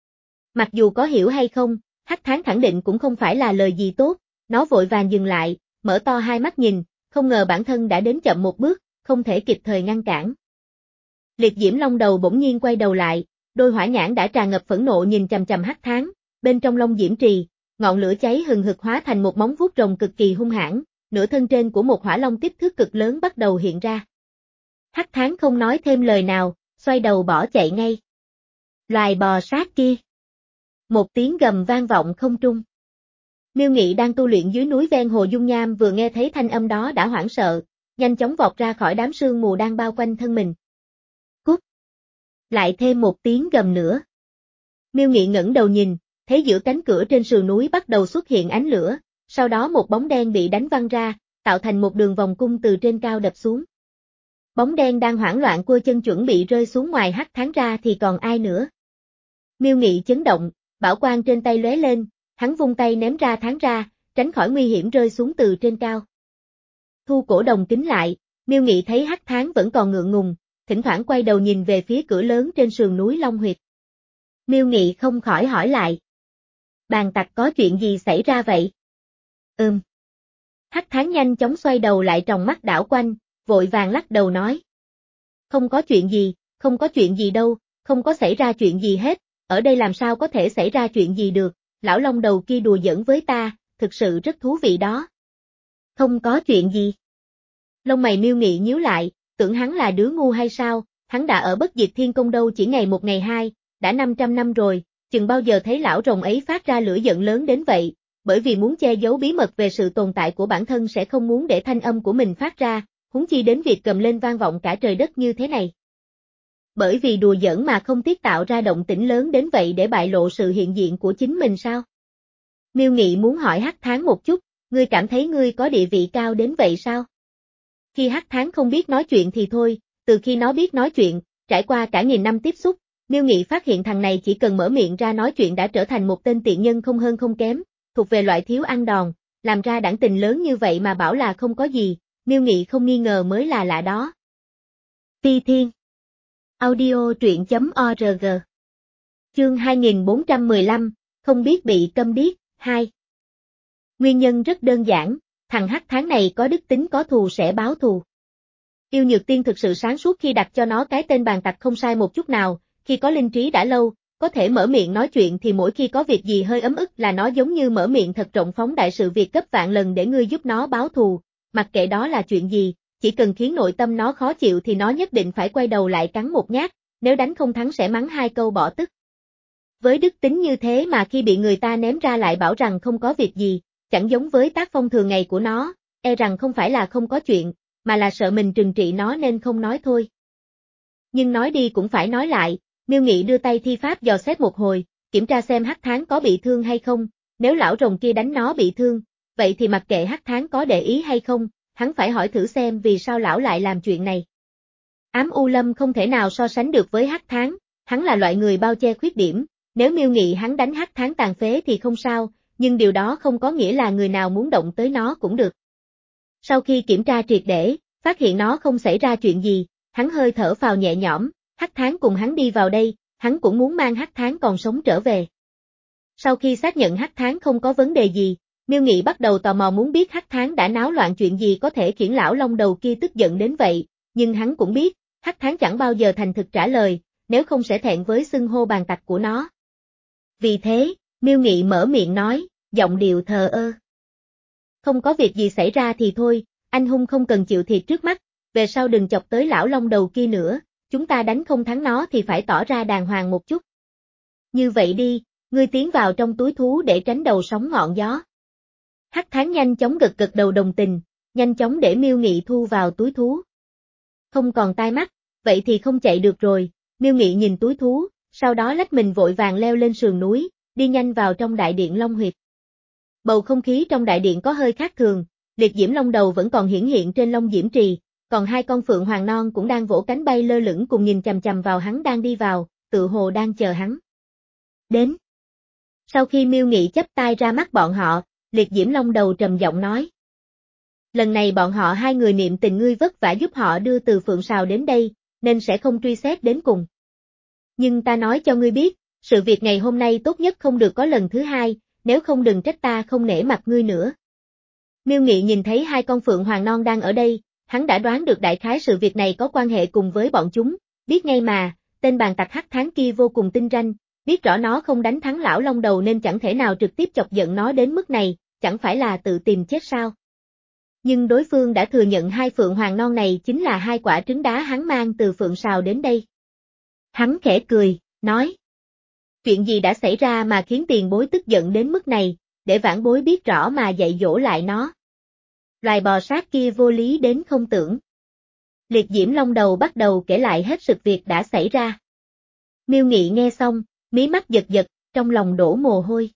Mặc dù có hiểu hay không, Hắc Tháng khẳng định cũng không phải là lời gì tốt, nó vội vàng dừng lại, mở to hai mắt nhìn, không ngờ bản thân đã đến chậm một bước, không thể kịp thời ngăn cản. Liệt Diễm Long Đầu bỗng nhiên quay đầu lại, đôi hỏa nhãn đã tràn ngập phẫn nộ nhìn chằm chằm Hắc Tháng, bên trong Long Diễm Trì, ngọn lửa cháy hừng hực hóa thành một móng vuốt rồng cực kỳ hung hãn, nửa thân trên của một hỏa long kích thước cực lớn bắt đầu hiện ra. Hắc Tháng không nói thêm lời nào, xoay đầu bỏ chạy ngay. Loài bò sát kia. Một tiếng gầm vang vọng không trung. Miêu Nghị đang tu luyện dưới núi ven hồ Dung Nham vừa nghe thấy thanh âm đó đã hoảng sợ, nhanh chóng vọt ra khỏi đám sương mù đang bao quanh thân mình. Cút! Lại thêm một tiếng gầm nữa. Miêu Nghị ngẩng đầu nhìn, thấy giữa cánh cửa trên sườn núi bắt đầu xuất hiện ánh lửa, sau đó một bóng đen bị đánh văng ra, tạo thành một đường vòng cung từ trên cao đập xuống. Bóng đen đang hoảng loạn cua chân chuẩn bị rơi xuống ngoài Hắc Tháng ra thì còn ai nữa. Miêu Nghị chấn động, bảo quang trên tay lóe lên, hắn vung tay ném ra Tháng ra, tránh khỏi nguy hiểm rơi xuống từ trên cao. Thu cổ đồng kính lại, Miêu Nghị thấy Hắc Tháng vẫn còn ngượng ngùng, thỉnh thoảng quay đầu nhìn về phía cửa lớn trên sườn núi Long Huyệt. Miêu Nghị không khỏi hỏi lại. Bàn tặc có chuyện gì xảy ra vậy? Ừm. Hắc Tháng nhanh chóng xoay đầu lại tròng mắt đảo quanh, vội vàng lắc đầu nói. Không có chuyện gì, không có chuyện gì đâu, không có xảy ra chuyện gì hết, ở đây làm sao có thể xảy ra chuyện gì được, lão Long Đầu kia đùa giỡn với ta, thực sự rất thú vị đó. Không có chuyện gì. Lông mày Miêu Nghị nhíu lại, tưởng hắn là đứa ngu hay sao, hắn đã ở Bất Diệt Thiên Công đâu chỉ ngày một ngày hai, đã năm trăm năm rồi, chừng bao giờ thấy lão rồng ấy phát ra lửa giận lớn đến vậy, bởi vì muốn che giấu bí mật về sự tồn tại của bản thân sẽ không muốn để thanh âm của mình phát ra, huống chi đến việc cầm lên vang vọng cả trời đất như thế này. Bởi vì đùa giỡn mà không tiếc tạo ra động tĩnh lớn đến vậy để bại lộ sự hiện diện của chính mình sao? Miêu Nghị muốn hỏi Hắc Tháng một chút, ngươi cảm thấy ngươi có địa vị cao đến vậy sao? Khi Hắc Tháng không biết nói chuyện thì thôi, từ khi nó biết nói chuyện, trải qua cả nghìn năm tiếp xúc, Miêu Nghị phát hiện thằng này chỉ cần mở miệng ra nói chuyện đã trở thành một tên tiện nhân không hơn không kém, thuộc về loại thiếu ăn đòn, làm ra đãng tình lớn như vậy mà bảo là không có gì, Miêu Nghị không nghi ngờ mới là lạ đó. Ti Thiên Audio truyện chấm org Chương hai nghìn bốn trăm mười lăm, không biết bị câm điếc, hai. Nguyên nhân rất đơn giản, thằng Hắc Tháng này có đức tính có thù sẽ báo thù. Yêu Nhược Tiên thực sự sáng suốt khi đặt cho nó cái tên bàn tặc không sai một chút nào, khi có linh trí đã lâu, có thể mở miệng nói chuyện thì mỗi khi có việc gì hơi ấm ức là nó giống như mở miệng thật rộng phóng đại sự việc gấp vạn lần để ngươi giúp nó báo thù, mặc kệ đó là chuyện gì, chỉ cần khiến nội tâm nó khó chịu thì nó nhất định phải quay đầu lại cắn một nhát, nếu đánh không thắng sẽ mắng hai câu bỏ tức. Với đức tính như thế mà khi bị người ta ném ra lại bảo rằng không có việc gì, chẳng giống với tác phong thường ngày của nó, e rằng không phải là không có chuyện, mà là sợ mình trừng trị nó nên không nói thôi. Nhưng nói đi cũng phải nói lại, Miêu Nghị đưa tay thi pháp dò xét một hồi, kiểm tra xem Hắc Tháng có bị thương hay không, nếu lão rồng kia đánh nó bị thương, vậy thì mặc kệ Hắc Tháng có để ý hay không, hắn phải hỏi thử xem vì sao lão lại làm chuyện này. Ám U Lâm không thể nào so sánh được với Hắc Tháng, hắn là loại người bao che khuyết điểm, nếu Miêu Nghị hắn đánh Hắc Tháng tàn phế thì không sao, nhưng điều đó không có nghĩa là người nào muốn động tới nó cũng được. Sau khi kiểm tra triệt để, phát hiện nó không xảy ra chuyện gì, hắn hơi thở phào nhẹ nhõm, Hắc Tháng cùng hắn đi vào đây, hắn cũng muốn mang Hắc Tháng còn sống trở về. Sau khi xác nhận Hắc Tháng không có vấn đề gì, Miêu Nghị bắt đầu tò mò muốn biết Hắc Tháng đã náo loạn chuyện gì có thể khiến lão Long Đầu kia tức giận đến vậy, nhưng hắn cũng biết, Hắc Tháng chẳng bao giờ thành thực trả lời, nếu không sẽ thẹn với xưng hô bàn tặc của nó. Vì thế, Miêu Nghị mở miệng nói, giọng điệu thờ ơ. Không có việc gì xảy ra thì thôi, anh hung không cần chịu thiệt trước mắt, về sau đừng chọc tới lão Long Đầu kia nữa, chúng ta đánh không thắng nó thì phải tỏ ra đàng hoàng một chút. Như vậy đi, ngươi tiến vào trong túi thú để tránh đầu sóng ngọn gió. Hắc Tháng nhanh chóng gật gật đầu đồng tình, nhanh chóng để Miêu Nghị thu vào túi thú. Không còn tai mắt, vậy thì không chạy được rồi, Miêu Nghị nhìn túi thú, sau đó lách mình vội vàng leo lên sườn núi, đi nhanh vào trong đại điện Long Huyệt. Bầu không khí trong đại điện có hơi khác thường, liệt diễm long đầu vẫn còn hiển hiện trên Long Diễm Trì, còn hai con phượng hoàng non cũng đang vỗ cánh bay lơ lửng cùng nhìn chằm chằm vào hắn đang đi vào, tự hồ đang chờ hắn. Đến. Sau khi Miêu Nghị chắp tay ra mắt bọn họ, liệt diễm long đầu trầm giọng nói. Lần này bọn họ hai người niệm tình ngươi vất vả giúp họ đưa từ Phượng Sào đến đây, nên sẽ không truy xét đến cùng. Nhưng ta nói cho ngươi biết, sự việc ngày hôm nay tốt nhất không được có lần thứ hai, nếu không đừng trách ta không nể mặt ngươi nữa. Miêu Nghị nhìn thấy hai con phượng hoàng non đang ở đây, hắn đã đoán được đại khái sự việc này có quan hệ cùng với bọn chúng, biết ngay mà, tên bàn tặc hắc tháng kia vô cùng tinh ranh, biết rõ nó không đánh thắng lão long đầu nên chẳng thể nào trực tiếp chọc giận nó đến mức này, chẳng phải là tự tìm chết sao. Nhưng đối phương đã thừa nhận hai phượng hoàng non này chính là hai quả trứng đá hắn mang từ phượng sào đến đây. Hắn khẽ cười, nói. Chuyện gì đã xảy ra mà khiến tiền bối tức giận đến mức này, để vãn bối biết rõ mà dạy dỗ lại nó. Loài bò sát kia vô lý đến không tưởng. Liệt Diễm Long Đầu bắt đầu kể lại hết sự việc đã xảy ra. Miêu Nghị nghe xong, mí mắt giật giật, trong lòng đổ mồ hôi.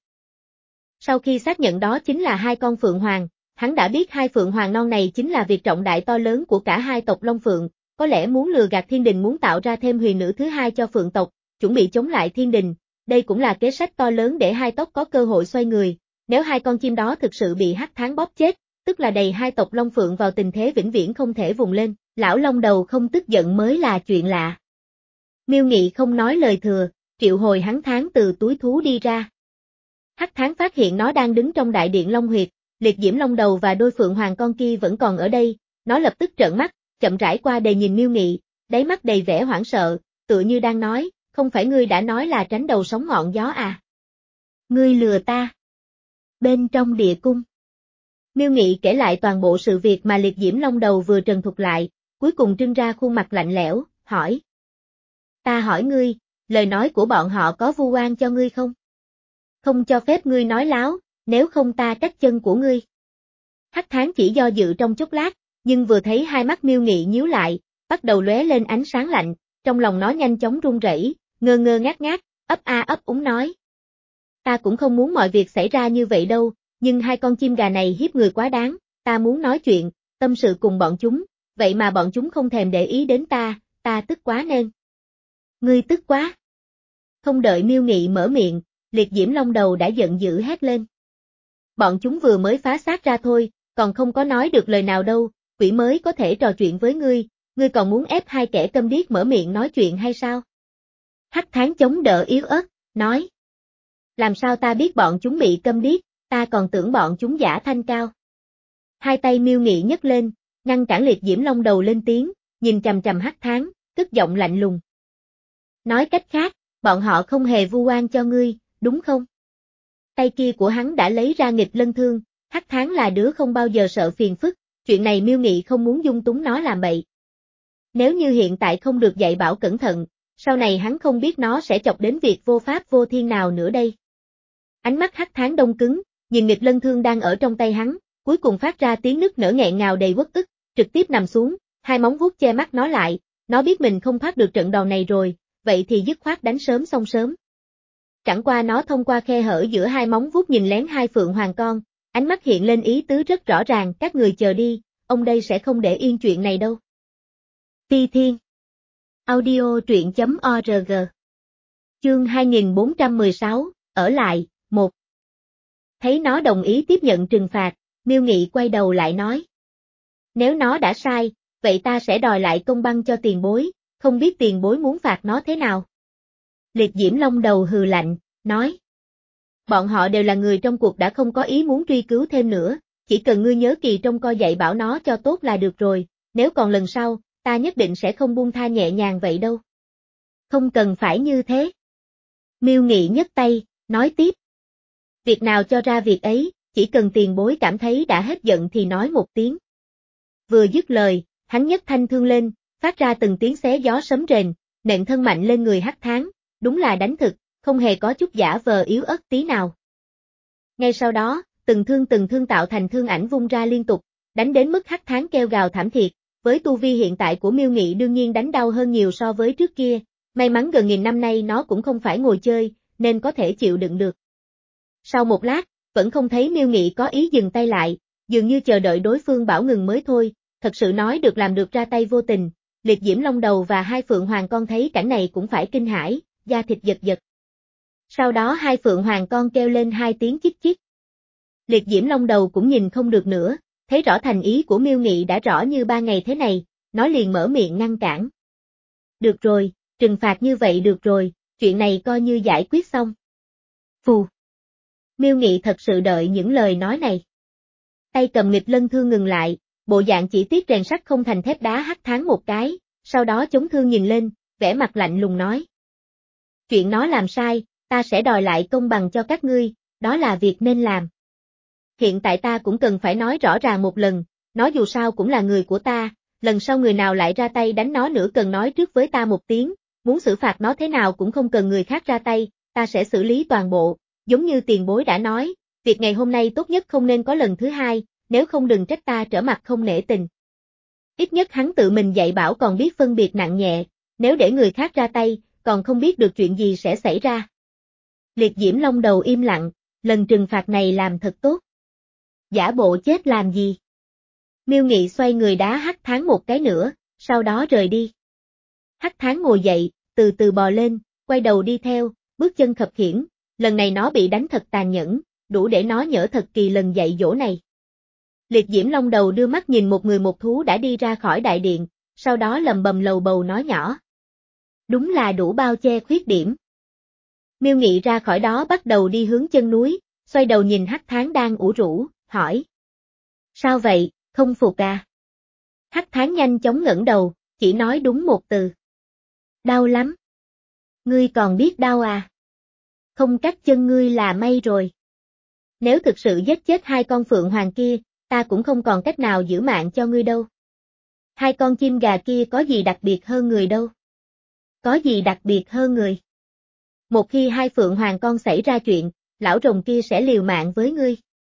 Sau khi xác nhận đó chính là hai con phượng hoàng, hắn đã biết hai phượng hoàng non này chính là việc trọng đại to lớn của cả hai tộc Long Phượng, có lẽ muốn lừa gạt thiên đình muốn tạo ra thêm huyền nữ thứ hai cho phượng tộc, chuẩn bị chống lại thiên đình, đây cũng là kế sách to lớn để hai tộc có cơ hội xoay người, nếu hai con chim đó thực sự bị hắc tháng bóp chết, tức là đầy hai tộc Long Phượng vào tình thế vĩnh viễn không thể vùng lên, lão Long Đầu không tức giận mới là chuyện lạ. Miêu Nghị không nói lời thừa, triệu hồi hắn tháng từ túi thú đi ra. Hắc tháng phát hiện nó đang đứng trong đại điện Long Huyệt, Liệt Diễm Long Đầu và đôi phượng hoàng con kia vẫn còn ở đây, nó lập tức trợn mắt, chậm rãi qua đầy nhìn Miêu Nghị, đáy mắt đầy vẻ hoảng sợ, tựa như đang nói, không phải ngươi đã nói là tránh đầu sóng ngọn gió à? Ngươi lừa ta. Bên trong địa cung. Miêu Nghị kể lại toàn bộ sự việc mà Liệt Diễm Long Đầu vừa trần thuật lại, cuối cùng trưng ra khuôn mặt lạnh lẽo, hỏi. Ta hỏi ngươi, lời nói của bọn họ có vu oan cho ngươi không? Không cho phép ngươi nói láo, nếu không ta cắt chân của ngươi. Hắc tháng chỉ do dự trong chốc lát, nhưng vừa thấy hai mắt Miêu Nghị nhíu lại, bắt đầu lóe lên ánh sáng lạnh, trong lòng nó nhanh chóng run rẩy, ngơ ngơ ngác ngác, ấp a ấp úng nói. Ta cũng không muốn mọi việc xảy ra như vậy đâu, nhưng hai con chim gà này hiếp người quá đáng, ta muốn nói chuyện, tâm sự cùng bọn chúng, vậy mà bọn chúng không thèm để ý đến ta, ta tức quá nên. Ngươi tức quá. Không đợi Miêu Nghị mở miệng, Liệt Diễm Long Đầu đã giận dữ hét lên. Bọn chúng vừa mới phá xác ra thôi, còn không có nói được lời nào đâu, quỷ mới có thể trò chuyện với ngươi, ngươi còn muốn ép hai kẻ câm điếc mở miệng nói chuyện hay sao? Hắc tháng chống đỡ yếu ớt, nói. Làm sao ta biết bọn chúng bị câm điếc, ta còn tưởng bọn chúng giả thanh cao. Hai tay Miêu Nghị nhấc lên, ngăn cản Liệt Diễm Long Đầu lên tiếng, nhìn chằm chằm Hắc tháng, cất giọng lạnh lùng. Nói cách khác, bọn họ không hề vu oan cho ngươi, đúng không? Tay kia của hắn đã lấy ra nghịch lân thương, Hắc tháng là đứa không bao giờ sợ phiền phức, chuyện này Miêu Nghị không muốn dung túng nó làm bậy. Nếu như hiện tại không được dạy bảo cẩn thận, sau này hắn không biết nó sẽ chọc đến việc vô pháp vô thiên nào nữa đây. Ánh mắt Hắc tháng đông cứng, nhìn nghịch lân thương đang ở trong tay hắn, cuối cùng phát ra tiếng nức nở nghẹn ngào đầy uất ức, trực tiếp nằm xuống, hai móng vuốt che mắt nó lại, nó biết mình không thoát được trận đòn này rồi, vậy thì dứt khoát đánh sớm xong sớm. Chẳng qua nó thông qua khe hở giữa hai móng vuốt nhìn lén hai phượng hoàng con, ánh mắt hiện lên ý tứ rất rõ ràng, các người chờ đi, ông đây sẽ không để yên chuyện này đâu. Ti Thiên. Audio truyện chấm org. Chương hai nghìn bốn trăm mười sáu, ở lại, một. Thấy nó đồng ý tiếp nhận trừng phạt, Miêu Nghị quay đầu lại nói. Nếu nó đã sai, vậy ta sẽ đòi lại công bằng cho tiền bối, không biết tiền bối muốn phạt nó thế nào. Liệt Diễm Long Đầu hừ lạnh, nói. Bọn họ đều là người trong cuộc đã không có ý muốn truy cứu thêm nữa, chỉ cần ngươi nhớ kỳ trong coi dạy bảo nó cho tốt là được rồi, nếu còn lần sau, ta nhất định sẽ không buông tha nhẹ nhàng vậy đâu. Không cần phải như thế. Miêu Nghị nhấc tay, nói tiếp. Việc nào cho ra việc ấy, chỉ cần tiền bối cảm thấy đã hết giận thì nói một tiếng. Vừa dứt lời, hắn nhấc thanh thương lên, phát ra từng tiếng xé gió sấm rền, nện thân mạnh lên người Hắc tháng, đúng là đánh thực, không hề có chút giả vờ yếu ớt tí nào. Ngay sau đó, từng thương từng thương tạo thành thương ảnh vung ra liên tục, đánh đến mức Hắc tháng kêu gào thảm thiệt, với tu vi hiện tại của Miêu Nghị đương nhiên đánh đau hơn nhiều so với trước kia, may mắn gần nghìn năm nay nó cũng không phải ngồi chơi, nên có thể chịu đựng được. Sau một lát, vẫn không thấy Miêu Nghị có ý dừng tay lại, dường như chờ đợi đối phương bảo ngừng mới thôi, thật sự nói được làm được ra tay vô tình, Liệt Diễm Long Đầu và hai phượng hoàng con thấy cảnh này cũng phải kinh hãi, da thịt giật giật. Sau đó hai phượng hoàng con kêu lên hai tiếng chích chích. Liệt Diễm Long Đầu cũng nhìn không được nữa, thấy rõ thành ý của Miêu Nghị đã rõ như ba ngày thế này, nó liền mở miệng ngăn cản. Được rồi, trừng phạt như vậy được rồi, chuyện này coi như giải quyết xong. Phù. Miêu Nghị thật sự đợi những lời nói này. Tay cầm nghịch lân thương ngừng lại, bộ dạng chỉ tiếc rèn sắt không thành thép đá Hắc Tháng một cái, sau đó chống thương nhìn lên, vẻ mặt lạnh lùng nói. Chuyện nó làm sai, ta sẽ đòi lại công bằng cho các ngươi, đó là việc nên làm. Hiện tại ta cũng cần phải nói rõ ràng một lần, nó dù sao cũng là người của ta, lần sau người nào lại ra tay đánh nó nữa cần nói trước với ta một tiếng, muốn xử phạt nó thế nào cũng không cần người khác ra tay, ta sẽ xử lý toàn bộ, giống như tiền bối đã nói, việc ngày hôm nay tốt nhất không nên có lần thứ hai, nếu không đừng trách ta trở mặt không nể tình. Ít nhất hắn tự mình dạy bảo còn biết phân biệt nặng nhẹ, nếu để người khác ra tay, còn không biết được chuyện gì sẽ xảy ra. Liệt Diễm Long Đầu im lặng, lần trừng phạt này làm thật tốt. Giả bộ chết làm gì? Miêu Nghị xoay người đá Hắc Tháng một cái nữa, sau đó rời đi. Hắc Tháng ngồi dậy, từ từ bò lên, quay đầu đi theo, bước chân khập khiễng, lần này nó bị đánh thật tàn nhẫn, đủ để nó nhỡ thật kỳ lần dạy dỗ này. Liệt Diễm Long Đầu đưa mắt nhìn một người một thú đã đi ra khỏi đại điện, sau đó lầm bầm lầu bầu nói nhỏ. Đúng là đủ bao che khuyết điểm. Miêu Nghị ra khỏi đó bắt đầu đi hướng chân núi, xoay đầu nhìn Hắc Tháng đang ủ rũ, hỏi. Sao vậy, không phục à? Hắc Tháng nhanh chóng ngẩng đầu, chỉ nói đúng một từ. Đau lắm. Ngươi còn biết đau à? Không cắt chân ngươi là may rồi. Nếu thực sự giết chết hai con phượng hoàng kia, ta cũng không còn cách nào giữ mạng cho ngươi đâu. Hai con chim gà kia có gì đặc biệt hơn người đâu. Có gì đặc biệt hơn người. Một khi hai phượng hoàng con xảy ra chuyện, lão rồng kia sẽ liều mạng với ngươi.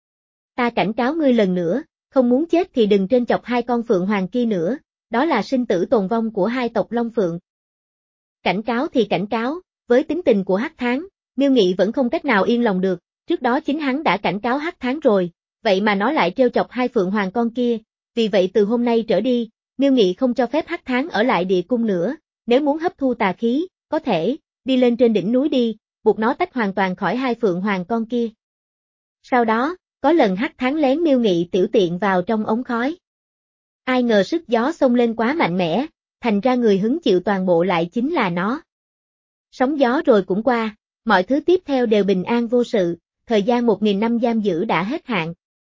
Ta cảnh cáo ngươi lần nữa, không muốn chết thì đừng trêu chọc hai con phượng hoàng kia nữa, đó là sinh tử tồn vong của hai tộc Long Phượng. Cảnh cáo thì cảnh cáo, với tính tình của Hắc Tháng, Miêu Nghị vẫn không cách nào yên lòng được, trước đó chính hắn đã cảnh cáo Hắc Tháng rồi, vậy mà nó lại trêu chọc hai phượng hoàng con kia, vì vậy từ hôm nay trở đi, Miêu Nghị không cho phép Hắc Tháng ở lại địa cung nữa, nếu muốn hấp thu tà khí, có thể, đi lên trên đỉnh núi đi, buộc nó tách hoàn toàn khỏi hai phượng hoàng con kia. Sau đó, có lần Hắc Tháng lén Miêu Nghị tiểu tiện vào trong ống khói. Ai ngờ sức gió xông lên quá mạnh mẽ, thành ra người hứng chịu toàn bộ lại chính là nó. Sóng gió rồi cũng qua, mọi thứ tiếp theo đều bình an vô sự, thời gian một nghìn năm giam giữ đã hết hạn.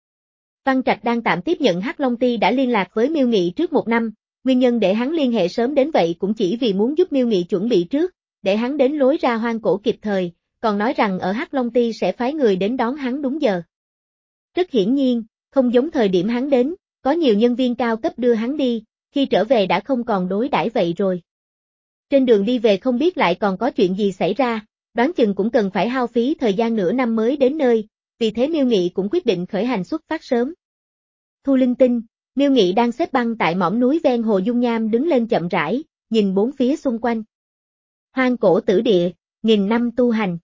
Văn Trạch đang tạm tiếp nhận Hắc Long Ti đã liên lạc với Miêu Nghị trước một năm, nguyên nhân để hắn liên hệ sớm đến vậy cũng chỉ vì muốn giúp Miêu Nghị chuẩn bị trước, để hắn đến lối ra hoang cổ kịp thời, còn nói rằng ở Hắc Long Ti sẽ phái người đến đón hắn đúng giờ. Rất hiển nhiên, không giống thời điểm hắn đến, có nhiều nhân viên cao cấp đưa hắn đi, khi trở về đã không còn đối đãi vậy rồi. Trên đường đi về không biết lại còn có chuyện gì xảy ra, đoán chừng cũng cần phải hao phí thời gian nửa năm mới đến nơi, vì thế Miêu Nghị cũng quyết định khởi hành xuất phát sớm. Thu linh tinh, Miêu Nghị đang xếp băng tại mỏm núi ven hồ dung nham đứng lên chậm rãi, nhìn bốn phía xung quanh. Hoang cổ tử địa, nghìn năm tu hành.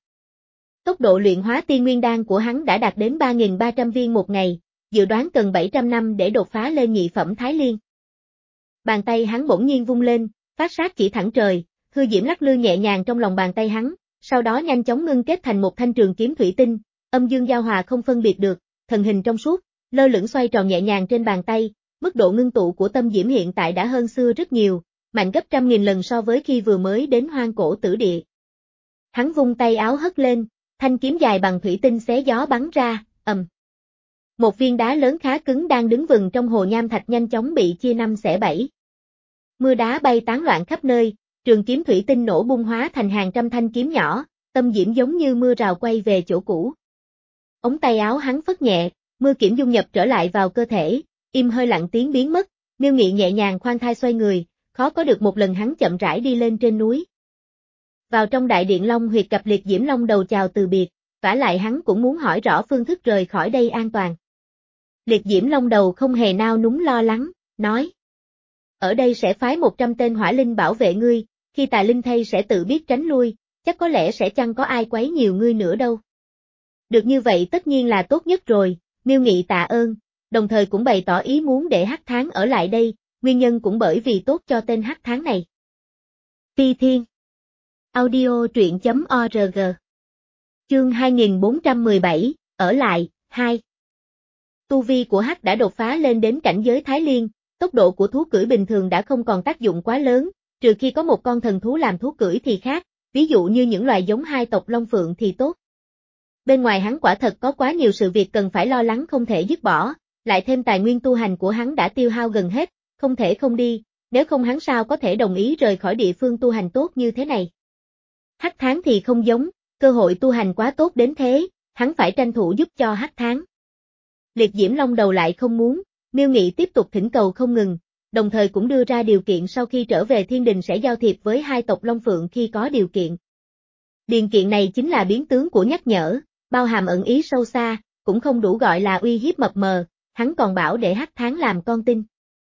Tốc độ luyện hóa tiên nguyên đan của hắn đã đạt đến ba nghìn ba trăm viên một ngày, dự đoán cần bảy trăm năm để đột phá lên nhị phẩm Thái Liên. Bàn tay hắn bỗng nhiên vung lên, phát sát chỉ thẳng trời, hư diễm lắc lư nhẹ nhàng trong lòng bàn tay hắn, sau đó nhanh chóng ngưng kết thành một thanh trường kiếm thủy tinh, âm dương giao hòa không phân biệt được, thần hình trong suốt, lơ lửng xoay tròn nhẹ nhàng trên bàn tay, mức độ ngưng tụ của tâm diễm hiện tại đã hơn xưa rất nhiều, mạnh gấp trăm nghìn lần so với khi vừa mới đến hoang cổ tử địa. Hắn vung tay áo hất lên, thanh kiếm dài bằng thủy tinh xé gió bắn ra, ầm. Một viên đá lớn khá cứng đang đứng vừng trong hồ nham thạch nhanh chóng bị chia năm xẻ bảy. Mưa đá bay tán loạn khắp nơi, trường kiếm thủy tinh nổ bung hóa thành hàng trăm thanh kiếm nhỏ, tâm diễm giống như mưa rào quay về chỗ cũ. Ống tay áo hắn phất nhẹ, mưa kiểm dung nhập trở lại vào cơ thể, im hơi lặng tiếng biến mất, Miêu Nghị nhẹ nhàng khoan thai xoay người, khó có được một lần hắn chậm rãi đi lên trên núi. Vào trong đại điện Long Huyệt gặp Liệt Diễm Long Đầu chào từ biệt, vả lại hắn cũng muốn hỏi rõ phương thức rời khỏi đây an toàn. Liệt Diễm Long Đầu không hề nao núng lo lắng, nói. Ở đây sẽ phái một trăm tên hỏa linh bảo vệ ngươi, khi tà linh thay sẽ tự biết tránh lui, chắc có lẽ sẽ chẳng có ai quấy nhiều ngươi nữa đâu. Được như vậy tất nhiên là tốt nhất rồi, Miêu Nghị tạ ơn, đồng thời cũng bày tỏ ý muốn để Hắc Tháng ở lại đây, nguyên nhân cũng bởi vì tốt cho tên Hắc Tháng này. Phi Thiên Audio truyện chấm org Chương hai nghìn bốn trăm mười bảy, ở lại, hai. Tu vi của Hắc đã đột phá lên đến cảnh giới Thái Liên, tốc độ của thú cưỡi bình thường đã không còn tác dụng quá lớn, trừ khi có một con thần thú làm thú cưỡi thì khác, ví dụ như những loài giống hai tộc Long Phượng thì tốt. Bên ngoài hắn quả thật có quá nhiều sự việc cần phải lo lắng không thể dứt bỏ, lại thêm tài nguyên tu hành của hắn đã tiêu hao gần hết, không thể không đi, nếu không hắn sao có thể đồng ý rời khỏi địa phương tu hành tốt như thế này. Hắc Tháng thì không giống, cơ hội tu hành quá tốt đến thế, hắn phải tranh thủ giúp cho Hắc Tháng. Liệt Diễm Long Đầu lại không muốn, Miêu Nghị tiếp tục thỉnh cầu không ngừng, đồng thời cũng đưa ra điều kiện sau khi trở về thiên đình sẽ giao thiệp với hai tộc Long Phượng khi có điều kiện. Điều kiện này chính là biến tướng của nhắc nhở, bao hàm ẩn ý sâu xa, cũng không đủ gọi là uy hiếp mập mờ, hắn còn bảo để Hắc Tháng làm con tin.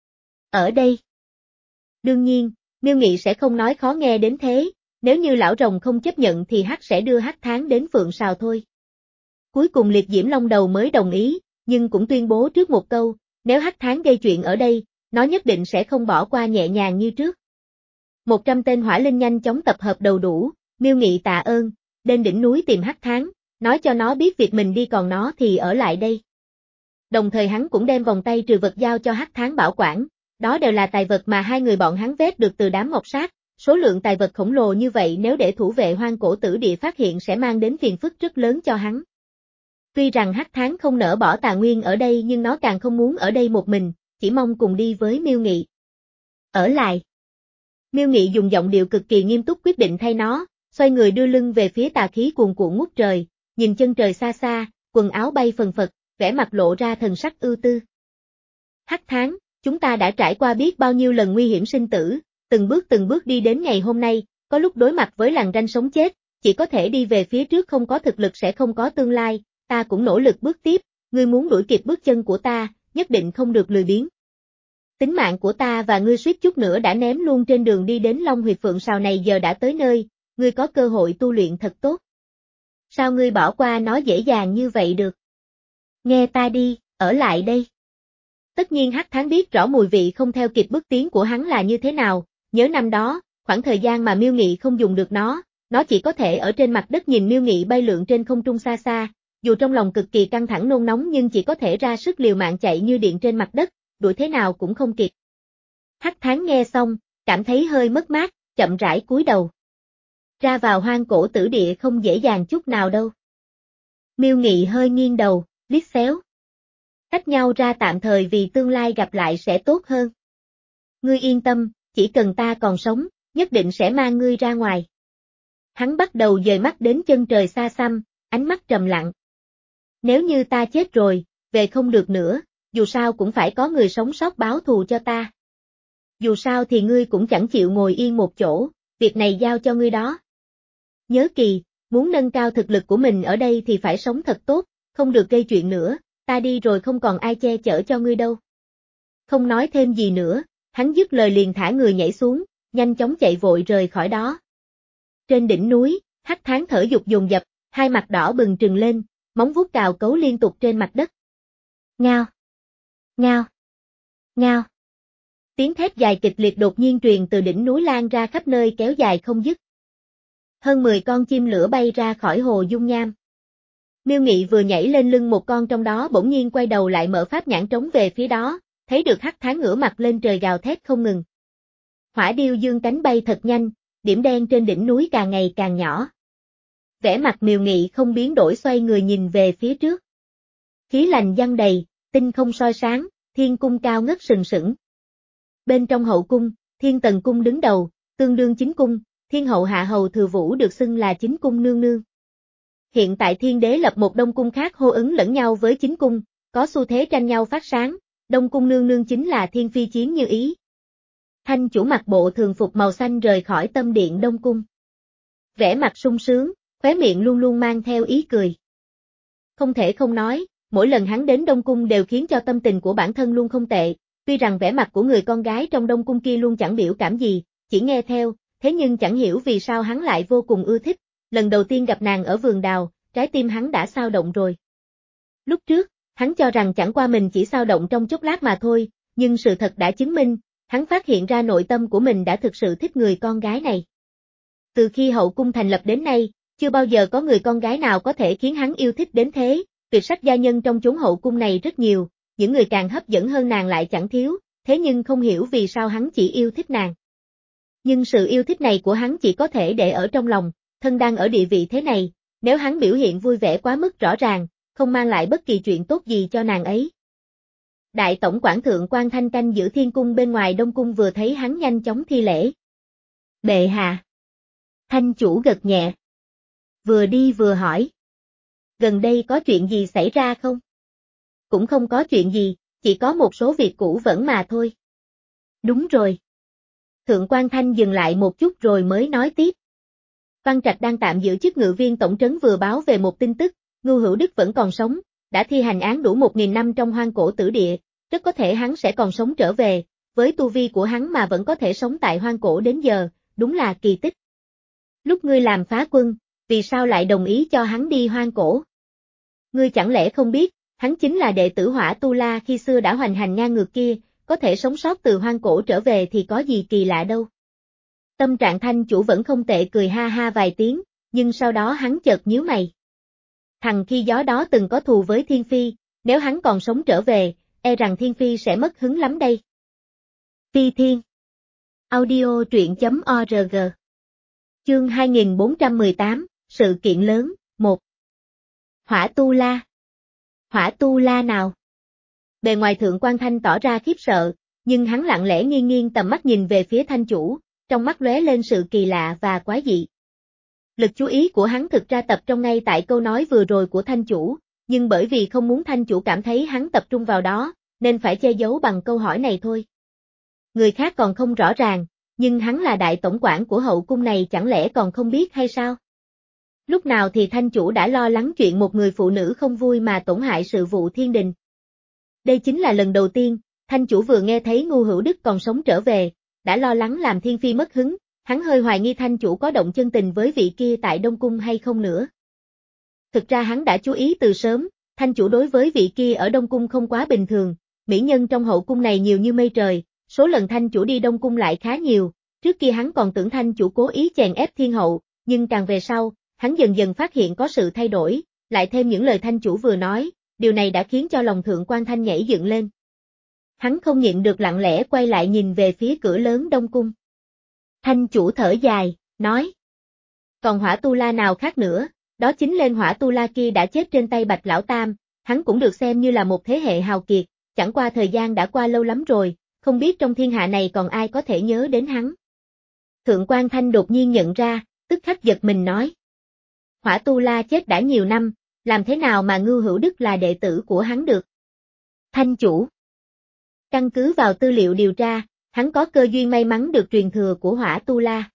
Ở đây, đương nhiên, Miêu Nghị sẽ không nói khó nghe đến thế, nếu như lão rồng không chấp nhận thì Hắc sẽ đưa Hắc Tháng đến Phượng Sào thôi. Cuối cùng Liệt Diễm Long Đầu mới đồng ý, nhưng cũng tuyên bố trước một câu, nếu Hắc Tháng gây chuyện ở đây, nó nhất định sẽ không bỏ qua nhẹ nhàng như trước. Một trăm tên hỏa linh nhanh chóng tập hợp đầu đủ, Miêu Nghị tạ ơn, lên đỉnh núi tìm Hắc Tháng, nói cho nó biết việc mình đi còn nó thì ở lại đây. Đồng thời hắn cũng đem vòng tay trừ vật giao cho Hắc Tháng bảo quản, đó đều là tài vật mà hai người bọn hắn vét được từ đám ngọc sát, số lượng tài vật khổng lồ như vậy nếu để thủ vệ hoang cổ tử địa phát hiện sẽ mang đến phiền phức rất lớn cho hắn. Tuy rằng Hắc Tháng không nỡ bỏ Tà Nguyên ở đây nhưng nó càng không muốn ở đây một mình, chỉ mong cùng đi với Miêu Nghị. Ở lại. Miêu Nghị dùng giọng điệu cực kỳ nghiêm túc quyết định thay nó, xoay người đưa lưng về phía tà khí cuồn cuộn ngút trời, nhìn chân trời xa xa, quần áo bay phần phật, vẻ mặt lộ ra thần sắc ưu tư. Hắc Tháng, chúng ta đã trải qua biết bao nhiêu lần nguy hiểm sinh tử, từng bước từng bước đi đến ngày hôm nay, có lúc đối mặt với lằn ranh sống chết, chỉ có thể đi về phía trước, không có thực lực sẽ không có tương lai, ta cũng nỗ lực bước tiếp, ngươi muốn đuổi kịp bước chân của ta, nhất định không được lười biếng. Tính mạng của ta và ngươi suýt chút nữa đã ném luôn trên đường đi đến Long Huyệt Phượng Sào này, giờ đã tới nơi, ngươi có cơ hội tu luyện thật tốt. Sao ngươi bỏ qua nó dễ dàng như vậy được? Nghe ta đi, ở lại đây. Tất nhiên Hắc Tháng biết rõ mùi vị không theo kịp bước tiến của hắn là như thế nào, nhớ năm đó, khoảng thời gian mà Miêu Nghị không dùng được nó, nó chỉ có thể ở trên mặt đất nhìn Miêu Nghị bay lượn trên không trung xa xa, dù trong lòng cực kỳ căng thẳng nôn nóng nhưng chỉ có thể ra sức liều mạng chạy như điện trên mặt đất, đuổi thế nào cũng không kịp. Hắc Tháng nghe xong, cảm thấy hơi mất mát, chậm rãi cúi đầu. Ra vào hoang cổ tử địa không dễ dàng chút nào đâu. Miêu Nghị hơi nghiêng đầu, liếc xéo. Tách nhau ra tạm thời vì tương lai gặp lại sẽ tốt hơn. Ngươi yên tâm, chỉ cần ta còn sống, nhất định sẽ mang ngươi ra ngoài. Hắn bắt đầu dời mắt đến chân trời xa xăm, ánh mắt trầm lặng. Nếu như ta chết rồi, về không được nữa, dù sao cũng phải có người sống sót báo thù cho ta. Dù sao thì ngươi cũng chẳng chịu ngồi yên một chỗ, việc này giao cho ngươi đó. Nhớ kỹ, muốn nâng cao thực lực của mình ở đây thì phải sống thật tốt, không được gây chuyện nữa, ta đi rồi không còn ai che chở cho ngươi đâu. Không nói thêm gì nữa, hắn dứt lời liền thả người nhảy xuống, nhanh chóng chạy vội rời khỏi đó. Trên đỉnh núi, Hắc Tháng thở dục dồn dập, hai mặt đỏ bừng trừng lên, móng vuốt cào cấu liên tục trên mặt đất. Ngao! Ngao! Ngao! Tiếng thét dài kịch liệt đột nhiên truyền từ đỉnh núi lan ra khắp nơi kéo dài không dứt. Hơn mười con chim lửa bay ra khỏi hồ dung nham. Miêu Nghị vừa nhảy lên lưng một con trong đó bỗng nhiên quay đầu lại mở pháp nhãn trống về phía đó, thấy được Hắc Tháng ngửa mặt lên trời gào thét không ngừng. Hỏa điêu dương cánh bay thật nhanh, điểm đen trên đỉnh núi càng ngày càng nhỏ. Vẻ mặt Miêu Nghị không biến đổi xoay người nhìn về phía trước. Khí lành giăng đầy, tinh không soi sáng, thiên cung cao ngất sừng sững. Bên trong hậu cung, Thiên Tần cung đứng đầu, tương đương chính cung, Thiên hậu Hạ hầu Thừa Vũ được xưng là chính cung nương nương. Hiện tại Thiên đế lập một đông cung khác hô ứng lẫn nhau với chính cung, có xu thế tranh nhau phát sáng, đông cung nương nương chính là Thiên phi Chiến Như Ý. Thanh chủ mặc bộ thường phục màu xanh rời khỏi tâm điện đông cung. Vẻ mặt sung sướng, khóe miệng luôn luôn mang theo ý cười. Không thể không nói, mỗi lần hắn đến đông cung đều khiến cho tâm tình của bản thân luôn không tệ, tuy rằng vẻ mặt của người con gái trong đông cung kia luôn chẳng biểu cảm gì, chỉ nghe theo, thế nhưng chẳng hiểu vì sao hắn lại vô cùng ưa thích, lần đầu tiên gặp nàng ở vườn đào, trái tim hắn đã xao động rồi. Lúc trước, hắn cho rằng chẳng qua mình chỉ xao động trong chốc lát mà thôi, nhưng sự thật đã chứng minh, hắn phát hiện ra nội tâm của mình đã thực sự thích người con gái này. Từ khi hậu cung thành lập đến nay, chưa bao giờ có người con gái nào có thể khiến hắn yêu thích đến thế, tuyệt sắc gia nhân trong chốn hậu cung này rất nhiều, những người càng hấp dẫn hơn nàng lại chẳng thiếu, thế nhưng không hiểu vì sao hắn chỉ yêu thích nàng. Nhưng sự yêu thích này của hắn chỉ có thể để ở trong lòng, thân đang ở địa vị thế này, nếu hắn biểu hiện vui vẻ quá mức rõ ràng, không mang lại bất kỳ chuyện tốt gì cho nàng ấy. Đại tổng quản Thượng quan Thanh canh giữ thiên cung bên ngoài Đông cung vừa thấy hắn nhanh chóng thi lễ. Bệ hạ. Thanh chủ gật nhẹ. Vừa đi vừa hỏi. Gần đây có chuyện gì xảy ra không? Cũng không có chuyện gì, chỉ có một số việc cũ vẫn mà thôi. Đúng rồi. Thượng quan Thanh dừng lại một chút rồi mới nói tiếp. Văn Trạch đang tạm giữ chức ngự viên tổng trấn vừa báo về một tin tức, Ngưu Hữu Đức vẫn còn sống, đã thi hành án đủ một nghìn năm trong hoang cổ tử địa, rất có thể hắn sẽ còn sống trở về, với tu vi của hắn mà vẫn có thể sống tại hoang cổ đến giờ, đúng là kỳ tích. Lúc ngươi làm phá quân, vì sao lại đồng ý cho hắn đi hoang cổ? Ngươi chẳng lẽ không biết, hắn chính là đệ tử Hỏa Tu La khi xưa đã hoành hành ngang ngược kia, có thể sống sót từ hoang cổ trở về thì có gì kỳ lạ đâu. Tâm trạng Thanh chủ vẫn không tệ, cười ha ha vài tiếng, nhưng sau đó hắn chợt nhíu mày. Thằng khi gió đó từng có thù với Thiên Phi, nếu hắn còn sống trở về, e rằng Thiên Phi sẽ mất hứng lắm đây. Phi Thiên Audio truyện.org Chương hai nghìn bốn trăm mười tám, Sự kiện lớn, một Hỏa Tu La Hỏa Tu La nào? Bề ngoài Thượng quan Thanh tỏ ra khiếp sợ, nhưng hắn lặng lẽ nghiêng nghiêng tầm mắt nhìn về phía Thanh chủ, trong mắt lóe lên sự kỳ lạ và quái dị. Lực chú ý của hắn thực ra tập trung ngay tại câu nói vừa rồi của Thanh chủ, nhưng bởi vì không muốn Thanh chủ cảm thấy hắn tập trung vào đó, nên phải che giấu bằng câu hỏi này thôi. Người khác còn không rõ ràng, nhưng hắn là đại tổng quản của hậu cung này chẳng lẽ còn không biết hay sao? Lúc nào thì Thanh chủ đã lo lắng chuyện một người phụ nữ không vui mà tổn hại sự vụ thiên đình. Đây chính là lần đầu tiên, Thanh chủ vừa nghe thấy Ngưu Hữu Đức còn sống trở về, đã lo lắng làm Thiên Phi mất hứng, hắn hơi hoài nghi Thanh chủ có động chân tình với vị kia tại Đông Cung hay không nữa. Thực ra hắn đã chú ý từ sớm, Thanh chủ đối với vị kia ở Đông Cung không quá bình thường, mỹ nhân trong hậu cung này nhiều như mây trời, số lần Thanh chủ đi Đông Cung lại khá nhiều, trước kia hắn còn tưởng Thanh chủ cố ý chèn ép thiên hậu, nhưng càng về sau, hắn dần dần phát hiện có sự thay đổi, lại thêm những lời Thanh chủ vừa nói, điều này đã khiến cho lòng Thượng quan Thanh nhảy dựng lên. Hắn không nhịn được lặng lẽ quay lại nhìn về phía cửa lớn Đông Cung. Thanh chủ thở dài, nói. Còn Hỏa Tu La nào khác nữa, đó chính lên Hỏa Tu La kia đã chết trên tay Bạch Lão Tam, hắn cũng được xem như là một thế hệ hào kiệt, chẳng qua thời gian đã qua lâu lắm rồi, không biết trong thiên hạ này còn ai có thể nhớ đến hắn. Thượng quan Thanh đột nhiên nhận ra, tức khắc giật mình nói. Hỏa Tu La chết đã nhiều năm, làm thế nào mà Ngưu Hữu Đức là đệ tử của hắn được? Thanh chủ. Căn cứ vào tư liệu điều tra, hắn có cơ duyên may mắn được truyền thừa của Hỏa Tu La.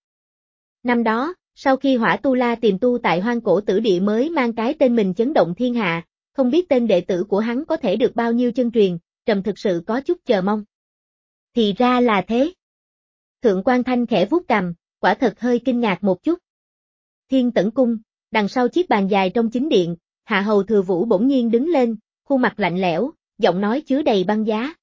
Năm đó, sau khi Hỏa Tu La tìm tu tại hoang cổ tử địa mới mang cái tên mình chấn động thiên hạ, không biết tên đệ tử của hắn có thể được bao nhiêu chân truyền, trầm thực sự có chút chờ mong. Thì ra là thế. Thượng quan Thanh khẽ vuốt cằm, quả thật hơi kinh ngạc một chút. Thiên Tẩn Cung, đằng sau chiếc bàn dài trong chính điện, Hạ Hầu Thừa Vũ bỗng nhiên đứng lên, khuôn mặt lạnh lẽo, giọng nói chứa đầy băng giá.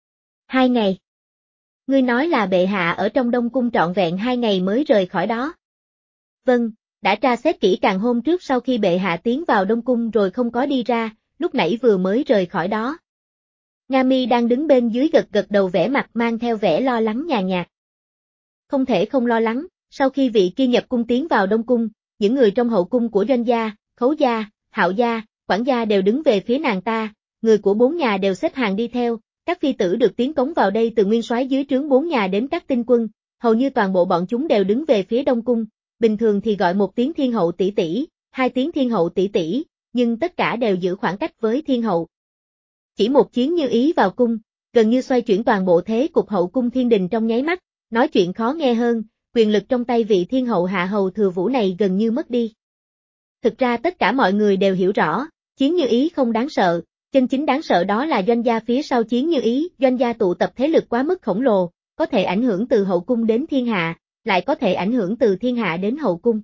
Hai ngày. Ngươi nói là bệ hạ ở trong Đông Cung trọn vẹn hai ngày mới rời khỏi đó. Vâng, đã tra xét kỹ càng hôm trước sau khi bệ hạ tiến vào Đông Cung rồi không có đi ra, lúc nãy vừa mới rời khỏi đó. Nga Mi đang đứng bên dưới gật gật đầu, vẻ mặt mang theo vẻ lo lắng nhàn nhạt. Không thể không lo lắng, sau khi vị kia nhập cung tiến vào Đông Cung, những người trong hậu cung của Doanh gia, Khấu gia, Hạo gia, Quản gia đều đứng về phía nàng ta, người của bốn nhà đều xếp hàng đi theo, các phi tử được tiến cống vào đây từ nguyên soái dưới trướng bốn nhà đến các tinh quân, hầu như toàn bộ bọn chúng đều đứng về phía Đông Cung, bình thường thì gọi một tiếng thiên hậu tỷ tỷ, hai tiếng thiên hậu tỷ tỷ, nhưng tất cả đều giữ khoảng cách với thiên hậu. Chỉ một chiến như ý vào cung, gần như xoay chuyển toàn bộ thế cục hậu cung thiên đình trong nháy mắt, nói chuyện khó nghe hơn, quyền lực trong tay vị thiên hậu Hạ Hầu Thừa Vũ này gần như mất đi. Thực ra tất cả mọi người đều hiểu rõ, chiến như ý không đáng sợ, chân chính đáng sợ đó là Doanh gia phía sau chiến như ý, Doanh gia tụ tập thế lực quá mức khổng lồ, có thể ảnh hưởng từ hậu cung đến thiên hạ, lại có thể ảnh hưởng từ thiên hạ đến hậu cung.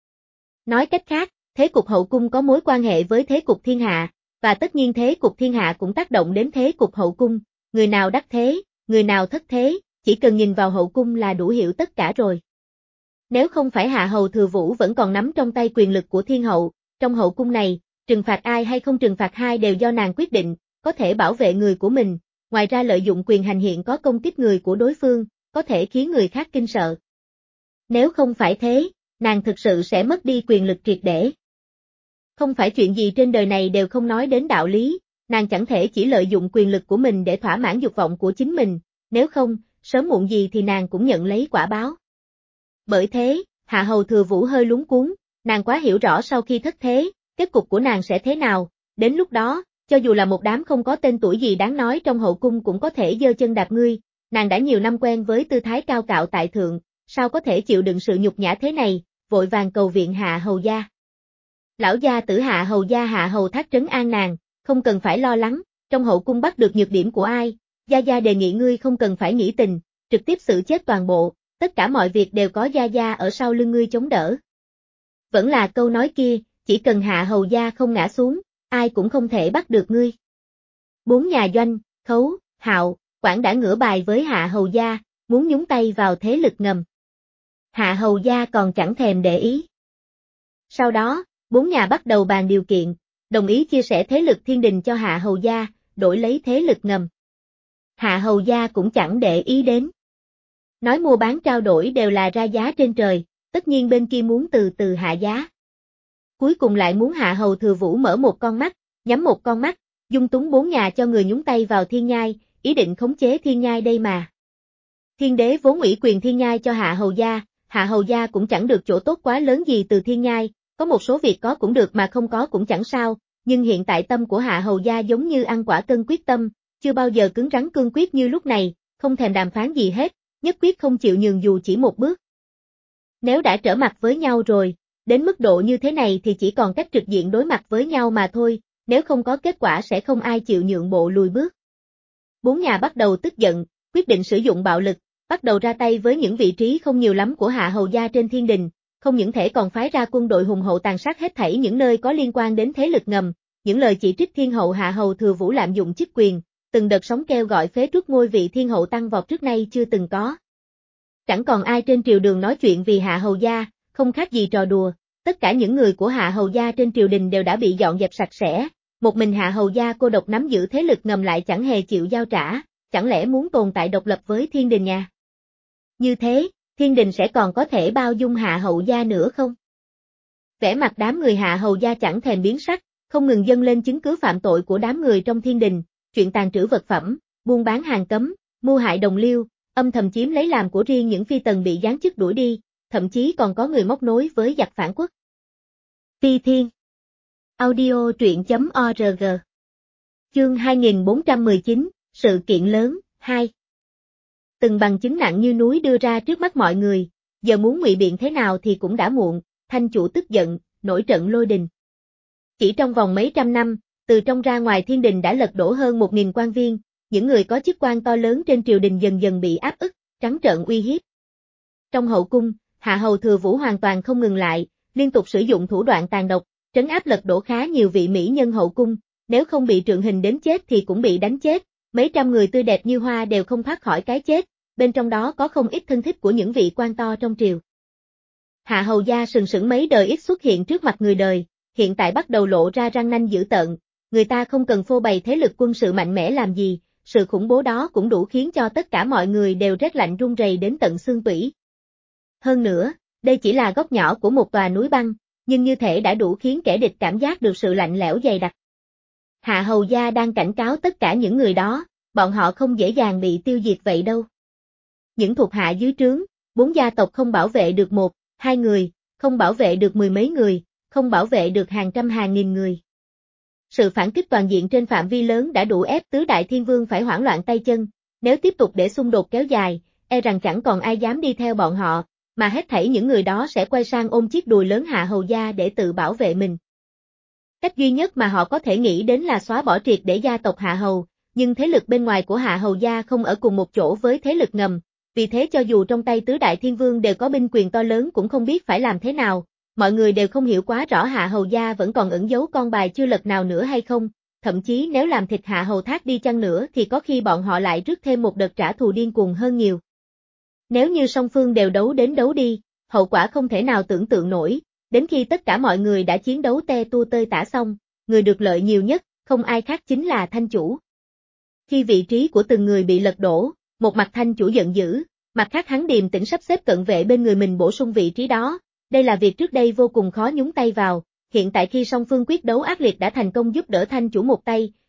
Nói cách khác, thế cục hậu cung có mối quan hệ với thế cục thiên hạ, và tất nhiên thế cục thiên hạ cũng tác động đến thế cục hậu cung, người nào đắc thế, người nào thất thế, chỉ cần nhìn vào hậu cung là đủ hiểu tất cả rồi. Nếu không phải Hạ Hầu Thừa Vũ vẫn còn nắm trong tay quyền lực của thiên hậu, trong hậu cung này, trừng phạt ai hay không trừng phạt hai đều do nàng quyết định, có thể bảo vệ người của mình, ngoài ra lợi dụng quyền hành hiện có công kích người của đối phương, có thể khiến người khác kinh sợ. Nếu không phải thế, nàng thực sự sẽ mất đi quyền lực triệt để. Không phải chuyện gì trên đời này đều không nói đến đạo lý, nàng chẳng thể chỉ lợi dụng quyền lực của mình để thỏa mãn dục vọng của chính mình, nếu không, sớm muộn gì thì nàng cũng nhận lấy quả báo. Bởi thế, Hạ Hầu Thừa Vũ hơi lúng cuống, nàng quá hiểu rõ sau khi thất thế, kết cục của nàng sẽ thế nào, đến lúc đó, cho dù là một đám không có tên tuổi gì đáng nói trong hậu cung cũng có thể giơ chân đạp ngươi, nàng đã nhiều năm quen với tư thái cao cạo tại thượng, sao có thể chịu đựng sự nhục nhã thế này, vội vàng cầu viện Hạ Hầu gia. Lão gia tử Hạ Hầu gia Hạ Hầu Thác trấn an nàng, không cần phải lo lắng, trong hậu cung bắt được nhược điểm của ai, gia gia đề nghị ngươi không cần phải nghĩ tình, trực tiếp xử chết toàn bộ, tất cả mọi việc đều có gia gia ở sau lưng ngươi chống đỡ. Vẫn là câu nói kia, chỉ cần Hạ Hầu gia không ngã xuống, ai cũng không thể bắt được ngươi. Bốn nhà Doanh, Khấu, Hạo, Quản đã ngửa bài với Hạ Hầu gia, muốn nhúng tay vào thế lực ngầm. Hạ Hầu gia còn chẳng thèm để ý. Sau đó, bốn nhà bắt đầu bàn điều kiện, đồng ý chia sẻ thế lực thiên đình cho Hạ Hầu gia, đổi lấy thế lực ngầm. Hạ Hầu gia cũng chẳng để ý đến. Nói mua bán trao đổi đều là ra giá trên trời, tất nhiên bên kia muốn từ từ hạ giá. Cuối cùng lại muốn Hạ Hầu Thừa Vũ mở một con mắt, nhắm một con mắt, dung túng bốn nhà cho người nhúng tay vào thiên nhai, ý định khống chế thiên nhai đây mà. Thiên đế vốn ủy quyền thiên nhai cho Hạ Hầu gia, Hạ Hầu gia cũng chẳng được chỗ tốt quá lớn gì từ thiên nhai, có một số việc có cũng được mà không có cũng chẳng sao, nhưng hiện tại tâm của Hạ Hầu gia giống như ăn quả cân quyết tâm, chưa bao giờ cứng rắn cương quyết như lúc này, không thèm đàm phán gì hết, nhất quyết không chịu nhường dù chỉ một bước. Nếu đã trở mặt với nhau rồi, đến mức độ như thế này thì chỉ còn cách trực diện đối mặt với nhau mà thôi, nếu không có kết quả sẽ không ai chịu nhượng bộ lùi bước. Bốn nhà bắt đầu tức giận, quyết định sử dụng bạo lực, bắt đầu ra tay với những vị trí không nhiều lắm của Hạ Hầu gia trên thiên đình, không những thể còn phái ra quân đội hùng hậu tàn sát hết thảy những nơi có liên quan đến thế lực ngầm, những lời chỉ trích thiên hậu Hạ Hầu Thừa Vũ lạm dụng chức quyền, từng đợt sóng kêu gọi phế truất ngôi vị thiên hậu tăng vọt trước nay chưa từng có. Chẳng còn ai trên triều đường nói chuyện vì Hạ Hầu gia, không khác gì trò đùa, tất cả những người của Hạ Hầu gia trên triều đình đều đã bị dọn dẹp sạch sẽ, một mình Hạ Hầu gia cô độc nắm giữ thế lực ngầm lại chẳng hề chịu giao trả, chẳng lẽ muốn tồn tại độc lập với thiên đình nhà? Như thế, thiên đình sẽ còn có thể bao dung Hạ Hầu gia nữa không? Vẻ mặt đám người Hạ Hầu gia chẳng thèm biến sắc, không ngừng dâng lên chứng cứ phạm tội của đám người trong thiên đình, chuyện tàn trữ vật phẩm, buôn bán hàng cấm, mưu hại đồng liêu, âm thầm chiếm lấy làm của riêng những phi tần bị giáng chức đuổi đi, thậm chí còn có người móc nối với giặc phản quốc. Phi Thiên Audio truyện chấm org Chương hai nghìn bốn trăm mười chín, Sự kiện lớn, hai Từng bằng chứng nặng như núi đưa ra trước mắt mọi người, giờ muốn ngụy biện thế nào thì cũng đã muộn, thanh chủ tức giận, nổi trận lôi đình. Chỉ trong vòng mấy trăm năm, từ trong ra ngoài thiên đình đã lật đổ hơn một nghìn quan viên, những người có chức quan to lớn trên triều đình dần dần bị áp ức, trắng trợn uy hiếp. Trong hậu cung, Hạ Hầu Thừa Vũ hoàn toàn không ngừng lại, liên tục sử dụng thủ đoạn tàn độc, trấn áp lật đổ khá nhiều vị mỹ nhân hậu cung, nếu không bị trượng hình đến chết thì cũng bị đánh chết, mấy trăm người tươi đẹp như hoa đều không thoát khỏi cái chết, bên trong đó có không ít thân thích của những vị quan to trong triều. Hạ Hầu gia sừng sững mấy đời ít xuất hiện trước mặt người đời, hiện tại bắt đầu lộ ra răng nanh dữ tợn, người ta không cần phô bày thế lực quân sự mạnh mẽ làm gì, sự khủng bố đó cũng đủ khiến cho tất cả mọi người đều rét lạnh run rẩy đến tận xương tủy. Hơn nữa, đây chỉ là góc nhỏ của một tòa núi băng, nhưng như thể đã đủ khiến kẻ địch cảm giác được sự lạnh lẽo dày đặc. Hạ Hầu gia đang cảnh cáo tất cả những người đó, bọn họ không dễ dàng bị tiêu diệt vậy đâu. Những thuộc hạ dưới trướng, bốn gia tộc không bảo vệ được một, hai người, không bảo vệ được mười mấy người, không bảo vệ được hàng trăm hàng nghìn người. Sự phản kích toàn diện trên phạm vi lớn đã đủ ép tứ đại thiên vương phải hoảng loạn tay chân, nếu tiếp tục để xung đột kéo dài, e rằng chẳng còn ai dám đi theo bọn họ, mà hết thảy những người đó sẽ quay sang ôm chiếc đùi lớn Hạ Hầu gia để tự bảo vệ mình. Cách duy nhất mà họ có thể nghĩ đến là xóa bỏ triệt để gia tộc Hạ Hầu, nhưng thế lực bên ngoài của Hạ Hầu gia không ở cùng một chỗ với thế lực ngầm, vì thế cho dù trong tay tứ đại thiên vương đều có binh quyền to lớn cũng không biết phải làm thế nào, mọi người đều không hiểu quá rõ Hạ Hầu gia vẫn còn ẩn giấu con bài chưa lật nào nữa hay không, thậm chí nếu làm thịt Hạ Hầu Thác đi chăng nữa thì có khi bọn họ lại rước thêm một đợt trả thù điên cuồng hơn nhiều. Nếu như song phương đều đấu đến đấu đi, hậu quả không thể nào tưởng tượng nổi, đến khi tất cả mọi người đã chiến đấu te tua tơi tả xong, người được lợi nhiều nhất, không ai khác chính là thanh chủ. Khi vị trí của từng người bị lật đổ, một mặt thanh chủ giận dữ, mặt khác hắn điềm tĩnh sắp xếp cận vệ bên người mình bổ sung vị trí đó, đây là việc trước đây vô cùng khó nhúng tay vào, hiện tại khi song phương quyết đấu ác liệt đã thành công giúp đỡ thanh chủ một tay,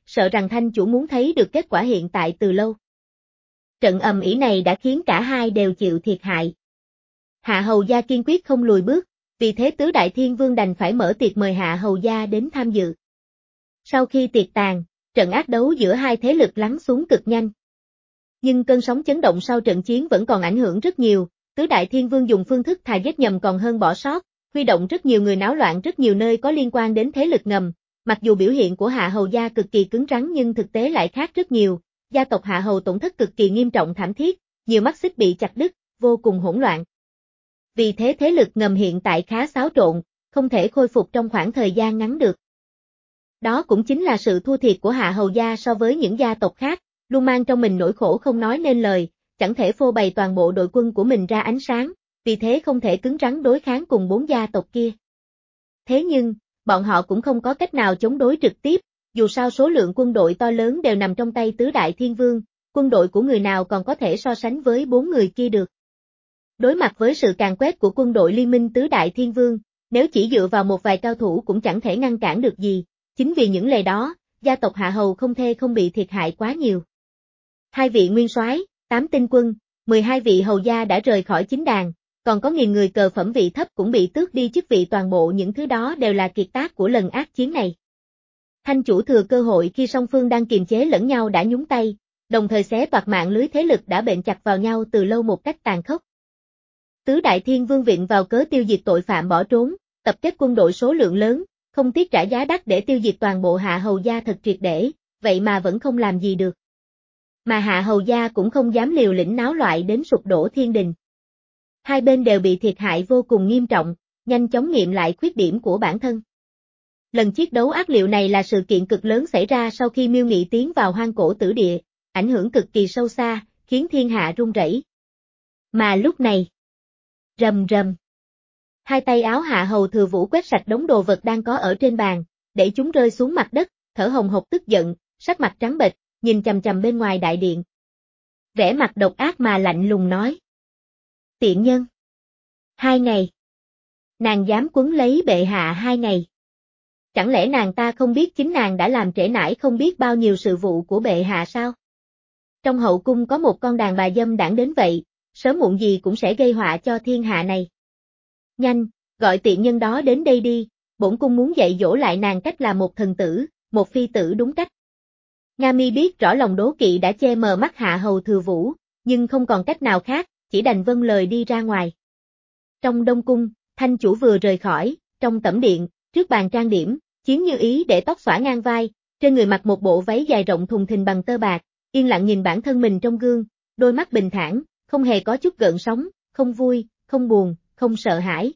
sợ rằng Thanh chủ muốn thấy được kết quả hiện tại từ lâu. Trận ầm ĩ này đã khiến cả hai đều chịu thiệt hại. Hạ hầu gia kiên quyết không lùi bước, vì thế tứ đại thiên vương đành phải mở tiệc mời hạ hầu gia đến tham dự. Sau khi tiệc tàn, trận ác đấu giữa hai thế lực lắng xuống cực nhanh. Nhưng cơn sóng chấn động sau trận chiến vẫn còn ảnh hưởng rất nhiều, tứ đại thiên vương dùng phương thức thà giết nhầm còn hơn bỏ sót, huy động rất nhiều người náo loạn rất nhiều nơi có liên quan đến thế lực ngầm. Mặc dù biểu hiện của Hạ hầu gia cực kỳ cứng rắn nhưng thực tế lại khác rất nhiều, gia tộc Hạ hầu tổn thất cực kỳ nghiêm trọng thảm thiết, nhiều mắt xích bị chặt đứt, vô cùng hỗn loạn. Vì thế thế lực ngầm hiện tại khá xáo trộn, không thể khôi phục trong khoảng thời gian ngắn được. Đó cũng chính là sự thua thiệt của Hạ hầu gia so với những gia tộc khác, luôn mang trong mình nỗi khổ không nói nên lời, chẳng thể phô bày toàn bộ đội quân của mình ra ánh sáng, vì thế không thể cứng rắn đối kháng cùng bốn gia tộc kia. Thế nhưng, bọn họ cũng không có cách nào chống đối trực tiếp, dù sao số lượng quân đội to lớn đều nằm trong tay tứ đại thiên vương, quân đội của người nào còn có thể so sánh với bốn người kia được. Đối mặt với sự càn quét của quân đội liên minh tứ đại thiên vương, nếu chỉ dựa vào một vài cao thủ cũng chẳng thể ngăn cản được gì, chính vì những lời đó, gia tộc Hạ hầu không thể không bị thiệt hại quá nhiều. Hai vị nguyên soái, tám tinh quân, mười hai vị hầu gia đã rời khỏi chính đàn, còn có nghìn người cờ phẩm vị thấp cũng bị tước đi chức vị, toàn bộ những thứ đó đều là kiệt tác của lần ác chiến này. Thanh chủ thừa cơ hội khi song phương đang kiềm chế lẫn nhau đã nhúng tay, đồng thời xé toạc mạng lưới thế lực đã bện chặt vào nhau từ lâu một cách tàn khốc. Tứ đại thiên vương viện vào cớ tiêu diệt tội phạm bỏ trốn, tập kết quân đội số lượng lớn, không tiếc trả giá đắt để tiêu diệt toàn bộ Hạ hầu gia thật triệt để, vậy mà vẫn không làm gì được. Mà Hạ hầu gia cũng không dám liều lĩnh náo loạn đến sụp đổ thiên đình. Hai bên đều bị thiệt hại vô cùng nghiêm trọng, nhanh chóng nghiệm lại khuyết điểm của bản thân. Lần chiến đấu ác liệt này là sự kiện cực lớn xảy ra sau khi Miêu Nghị tiến vào hoang cổ tử địa, ảnh hưởng cực kỳ sâu xa, khiến thiên hạ rung rẩy. Mà lúc này, rầm rầm, hai tay áo Hạ hầu thừa vũ quét sạch đống đồ vật đang có ở trên bàn, để chúng rơi xuống mặt đất, thở hồng hộc tức giận, sắc mặt trắng bệch, nhìn chằm chằm bên ngoài đại điện. Vẻ mặt độc ác mà lạnh lùng nói. Tiện nhân. Hai ngày. Nàng dám quấn lấy bệ hạ hai ngày. Chẳng lẽ nàng ta không biết chính nàng đã làm trễ nải không biết bao nhiêu sự vụ của bệ hạ sao? Trong hậu cung có một con đàn bà dâm đảng đến vậy, sớm muộn gì cũng sẽ gây họa cho thiên hạ này. Nhanh, gọi tiện nhân đó đến đây đi, bổn cung muốn dạy dỗ lại nàng cách là một thần tử, một phi tử đúng cách. Nga Mi biết rõ lòng đố kỵ đã che mờ mắt Hạ hầu thừa vũ, nhưng không còn cách nào khác, chỉ đành vâng lời đi ra ngoài. Trong Đông Cung, Thanh chủ vừa rời khỏi, trong tẩm điện, trước bàn trang điểm, Chiến Như Ý để tóc xõa ngang vai, trên người mặc một bộ váy dài rộng thùng thình bằng tơ bạc, yên lặng nhìn bản thân mình trong gương, đôi mắt bình thản, không hề có chút gợn sóng, không vui, không buồn, không sợ hãi.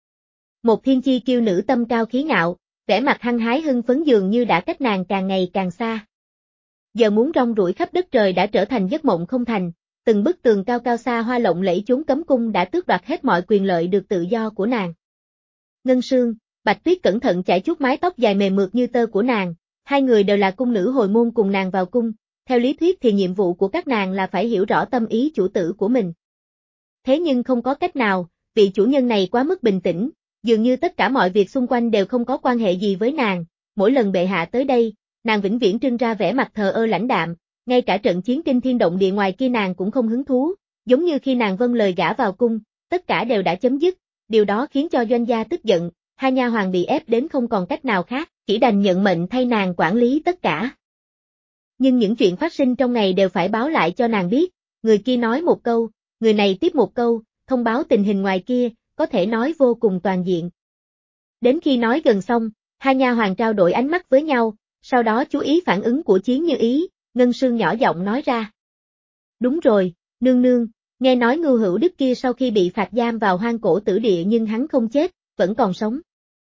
Một thiên chi kiêu nữ tâm cao khí ngạo, vẻ mặt hăng hái hưng phấn dường như đã cách nàng càng ngày càng xa. Giờ muốn rong ruổi khắp đất trời đã trở thành giấc mộng không thành, từng bức tường cao cao xa hoa lộng lẫy chốn cấm cung đã tước đoạt hết mọi quyền lợi được tự do của nàng. Ngân Sương, Bạch Tuyết cẩn thận chải chuốt mái tóc dài mềm mượt như tơ của nàng, hai người đều là cung nữ hồi môn cùng nàng vào cung, theo lý thuyết thì nhiệm vụ của các nàng là phải hiểu rõ tâm ý chủ tử của mình. Thế nhưng không có cách nào, vị chủ nhân này quá mức bình tĩnh, dường như tất cả mọi việc xung quanh đều không có quan hệ gì với nàng, mỗi lần bệ hạ tới đây, nàng vĩnh viễn trưng ra vẻ mặt thờ ơ lãnh đạm, ngay cả trận chiến kinh thiên động địa ngoài kia nàng cũng không hứng thú, giống như khi nàng vâng lời gả vào cung, tất cả đều đã chấm dứt, điều đó khiến cho doanh gia tức giận, hai nha hoàng bị ép đến không còn cách nào khác, chỉ đành nhận mệnh thay nàng quản lý tất cả. Nhưng những chuyện phát sinh trong ngày đều phải báo lại cho nàng biết, người kia nói một câu, người này tiếp một câu, thông báo tình hình ngoài kia, có thể nói vô cùng toàn diện. Đến khi nói gần xong, hai nha hoàng trao đổi ánh mắt với nhau, sau đó chú ý phản ứng của Chiến Như Ý, Ngân Sương nhỏ giọng nói ra. Đúng rồi, nương nương, nghe nói Ngưu Hữu Đức kia sau khi bị phạt giam vào hoang cổ tử địa nhưng hắn không chết, vẫn còn sống.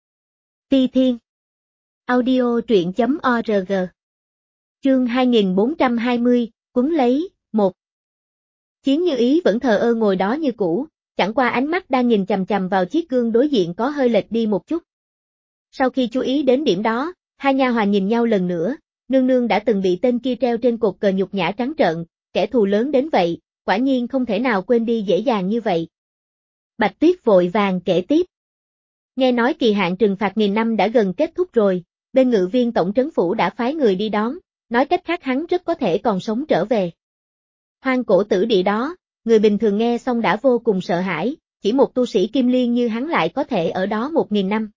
Ti Thiên Audio truyện chấm org Chương hai nghìn bốn trăm hai mươi, Quấn lấy, một Chiến Như Ý vẫn thờ ơ ngồi đó như cũ, chẳng qua ánh mắt đang nhìn chằm chằm vào chiếc gương đối diện có hơi lệch đi một chút. Sau khi chú ý đến điểm đó, hai nha hoàn nhìn nhau lần nữa, nương nương đã từng bị tên kia treo trên cột cờ nhục nhã trắng trợn, kẻ thù lớn đến vậy, quả nhiên không thể nào quên đi dễ dàng như vậy. Bạch Tuyết vội vàng kể tiếp. Nghe nói kỳ hạn trừng phạt nghìn năm đã gần kết thúc rồi, bên ngự viên tổng trấn phủ đã phái người đi đón, Nói cách khác hắn rất có thể còn sống trở về. Hoang cổ tử địa đó, người bình thường nghe xong đã vô cùng sợ hãi, chỉ một tu sĩ kim liên như hắn lại có thể ở đó một nghìn năm.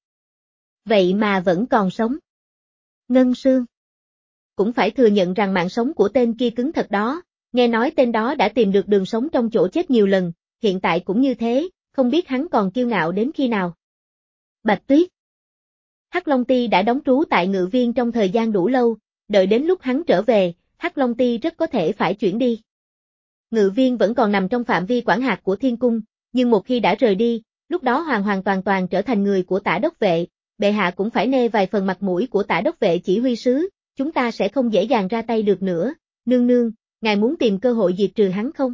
Vậy mà vẫn còn sống. Ngân Sương cũng phải thừa nhận rằng mạng sống của tên kia cứng thật đó, nghe nói tên đó đã tìm được đường sống trong chỗ chết nhiều lần, hiện tại cũng như thế, không biết hắn còn kiêu ngạo đến khi nào. Bạch Tuyết Hắc Long Ti đã đóng trú tại Ngự Viên trong thời gian đủ lâu, đợi đến lúc hắn trở về, Hắc Long Ti rất có thể phải chuyển đi. Ngự Viên vẫn còn nằm trong phạm vi quản hạt của Thiên Cung, nhưng một khi đã rời đi, lúc đó hoàn hoàn toàn toàn trở thành người của Tả Đốc Vệ, bệ hạ cũng phải nê vài phần mặt mũi của Tả Đốc Vệ chỉ huy sứ, chúng ta sẽ không dễ dàng ra tay được nữa, nương nương, ngài muốn tìm cơ hội diệt trừ hắn không?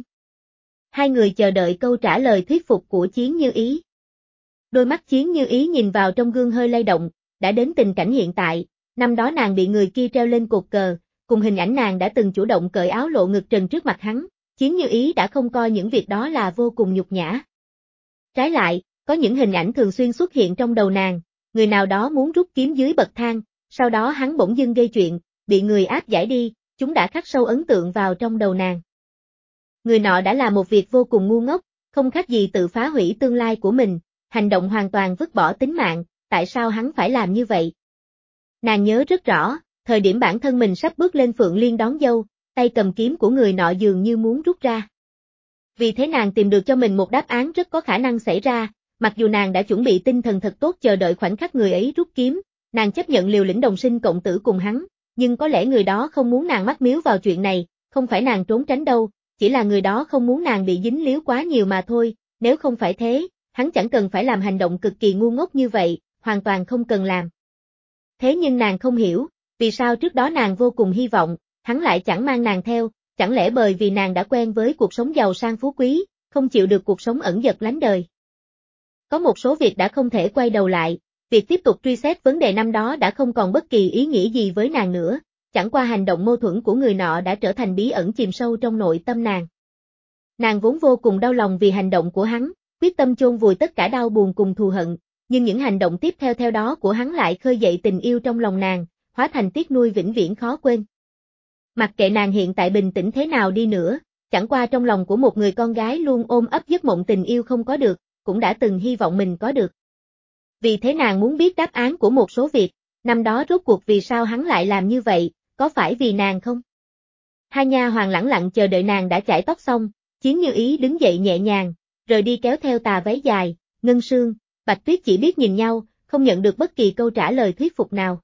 Hai người chờ đợi câu trả lời thuyết phục của Chiến Như Ý. Đôi mắt Chiến Như Ý nhìn vào trong gương hơi lay động, đã đến tình cảnh hiện tại, năm đó nàng bị người kia treo lên cột cờ, cùng hình ảnh nàng đã từng chủ động cởi áo lộ ngực trần trước mặt hắn, Chiến Như Ý đã không coi những việc đó là vô cùng nhục nhã. Trái lại, có những hình ảnh thường xuyên xuất hiện trong đầu nàng, người nào đó muốn rút kiếm dưới bậc thang, sau đó hắn bỗng dưng gây chuyện, bị người áp giải đi, chúng đã khắc sâu ấn tượng vào trong đầu nàng. Người nọ đã làm một việc vô cùng ngu ngốc, không khác gì tự phá hủy tương lai của mình, hành động hoàn toàn vứt bỏ tính mạng, tại sao hắn phải làm như vậy? Nàng nhớ rất rõ, thời điểm bản thân mình sắp bước lên Phượng Liên đón dâu, tay cầm kiếm của người nọ dường như muốn rút ra. Vì thế nàng tìm được cho mình một đáp án rất có khả năng xảy ra, mặc dù nàng đã chuẩn bị tinh thần thật tốt chờ đợi khoảnh khắc người ấy rút kiếm, nàng chấp nhận liều lĩnh đồng sinh cộng tử cùng hắn, nhưng có lẽ người đó không muốn nàng mắc miếu vào chuyện này, không phải nàng trốn tránh đâu, chỉ là người đó không muốn nàng bị dính líu quá nhiều mà thôi, nếu không phải thế, hắn chẳng cần phải làm hành động cực kỳ ngu ngốc như vậy, hoàn toàn không cần làm. Thế nhưng nàng không hiểu, vì sao trước đó nàng vô cùng hy vọng, hắn lại chẳng mang nàng theo, chẳng lẽ bởi vì nàng đã quen với cuộc sống giàu sang phú quý, không chịu được cuộc sống ẩn dật lánh đời. Có một số việc đã không thể quay đầu lại, việc tiếp tục truy xét vấn đề năm đó đã không còn bất kỳ ý nghĩa gì với nàng nữa, chẳng qua hành động mâu thuẫn của người nọ đã trở thành bí ẩn chìm sâu trong nội tâm nàng. Nàng vốn vô cùng đau lòng vì hành động của hắn, quyết tâm chôn vùi tất cả đau buồn cùng thù hận, nhưng những hành động tiếp theo theo đó của hắn lại khơi dậy tình yêu trong lòng nàng, hóa thành tiếc nuối vĩnh viễn khó quên. Mặc kệ nàng hiện tại bình tĩnh thế nào đi nữa, chẳng qua trong lòng của một người con gái luôn ôm ấp giấc mộng tình yêu không có được, cũng đã từng hy vọng mình có được. Vì thế nàng muốn biết đáp án của một số việc, năm đó rốt cuộc vì sao hắn lại làm như vậy, có phải vì nàng không? Hai nha hoàn lẳng lặng chờ đợi nàng đã chải tóc xong, Chiến Như Ý đứng dậy nhẹ nhàng, rời đi kéo theo tà váy dài, Ngân Sương, Bạch Tuyết chỉ biết nhìn nhau, không nhận được bất kỳ câu trả lời thuyết phục nào.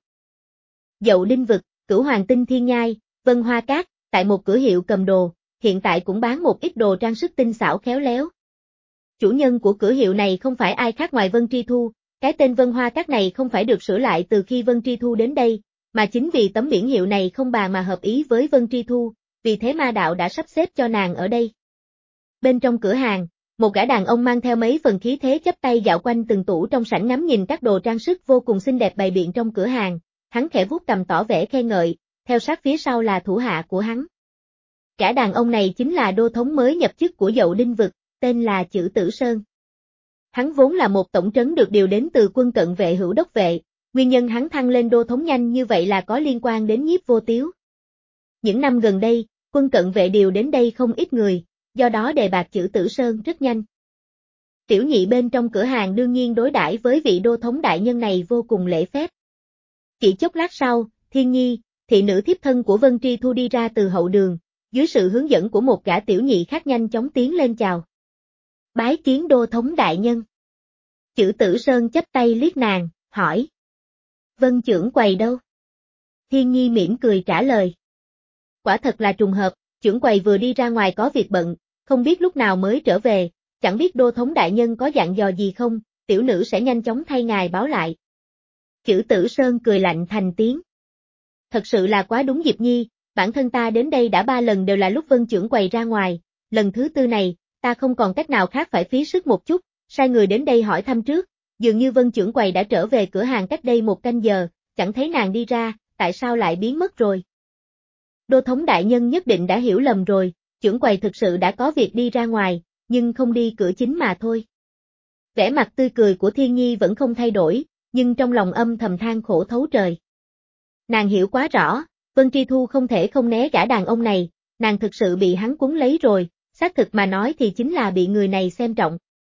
Dậu Đinh Vực, Cửu Hoàng Tinh Thiên Nhai, Vân Hoa Cát, tại một cửa hiệu cầm đồ, hiện tại cũng bán một ít đồ trang sức tinh xảo khéo léo. Chủ nhân của cửa hiệu này không phải ai khác ngoài Vân Tri Thu, cái tên Vân Hoa Cát này không phải được sửa lại từ khi Vân Tri Thu đến đây, mà chính vì tấm biển hiệu này không bàn mà hợp ý với Vân Tri Thu, vì thế ma đạo đã sắp xếp cho nàng ở đây. Bên trong cửa hàng, một gã đàn ông mang theo mấy phần khí thế chắp tay dạo quanh từng tủ trong sảnh ngắm nhìn các đồ trang sức vô cùng xinh đẹp bày biện trong cửa hàng, hắn khẽ vuốt cầm tỏ vẻ khen ngợi, theo sát phía sau là thủ hạ của hắn. Gã đàn ông này chính là đô thống mới nhập chức của Dậu Đinh Vực, tên là Chử Tử Sơn. Hắn vốn là một tổng trấn được điều đến từ quân cận vệ hữu đốc vệ, nguyên nhân hắn thăng lên đô thống nhanh như vậy là có liên quan đến Nhiếp Vô Tiếu. Những năm gần đây, quân cận vệ điều đến đây không ít người, do đó đề bạt Chử Tử Sơn rất nhanh. Tiểu nhị bên trong cửa hàng đương nhiên đối đãi với vị đô thống đại nhân này vô cùng lễ phép. Chỉ chốc lát sau, Thiên Nhi, thị nữ thiếp thân của Vân Tri Thu đi ra từ hậu đường, dưới sự hướng dẫn của một gã tiểu nhị khác nhanh chóng tiến lên chào. Bái kiến đô thống đại nhân. Chử Tử Sơn chắp tay liếc nàng, hỏi. Vân trưởng quầy đâu? Thiên Nhi mỉm cười trả lời. Quả thật là trùng hợp, trưởng quầy vừa đi ra ngoài có việc bận, không biết lúc nào mới trở về, chẳng biết đô thống đại nhân có dặn dò gì không, tiểu nữ sẽ nhanh chóng thay ngài báo lại. Chử Tử Sơn cười lạnh thành tiếng. Thật sự là quá đúng dịp Nhi, bản thân ta đến đây đã ba lần đều là lúc Vân trưởng quầy ra ngoài, lần thứ tư này, ta không còn cách nào khác phải phí sức một chút, sai người đến đây hỏi thăm trước, dường như Vân trưởng quầy đã trở về cửa hàng cách đây một canh giờ, chẳng thấy nàng đi ra, tại sao lại biến mất rồi? Đô thống đại nhân nhất định đã hiểu lầm rồi, trưởng quầy thực sự đã có việc đi ra ngoài, nhưng không đi cửa chính mà thôi. Vẻ mặt tươi cười của Thiên Nhi vẫn không thay đổi, nhưng trong lòng âm thầm than khổ thấu trời. Nàng hiểu quá rõ, Vân Tri Thu không thể không né gã đàn ông này, nàng thực sự bị hắn cuốn lấy rồi, xác thực mà nói thì chính là bị người này xem trọng.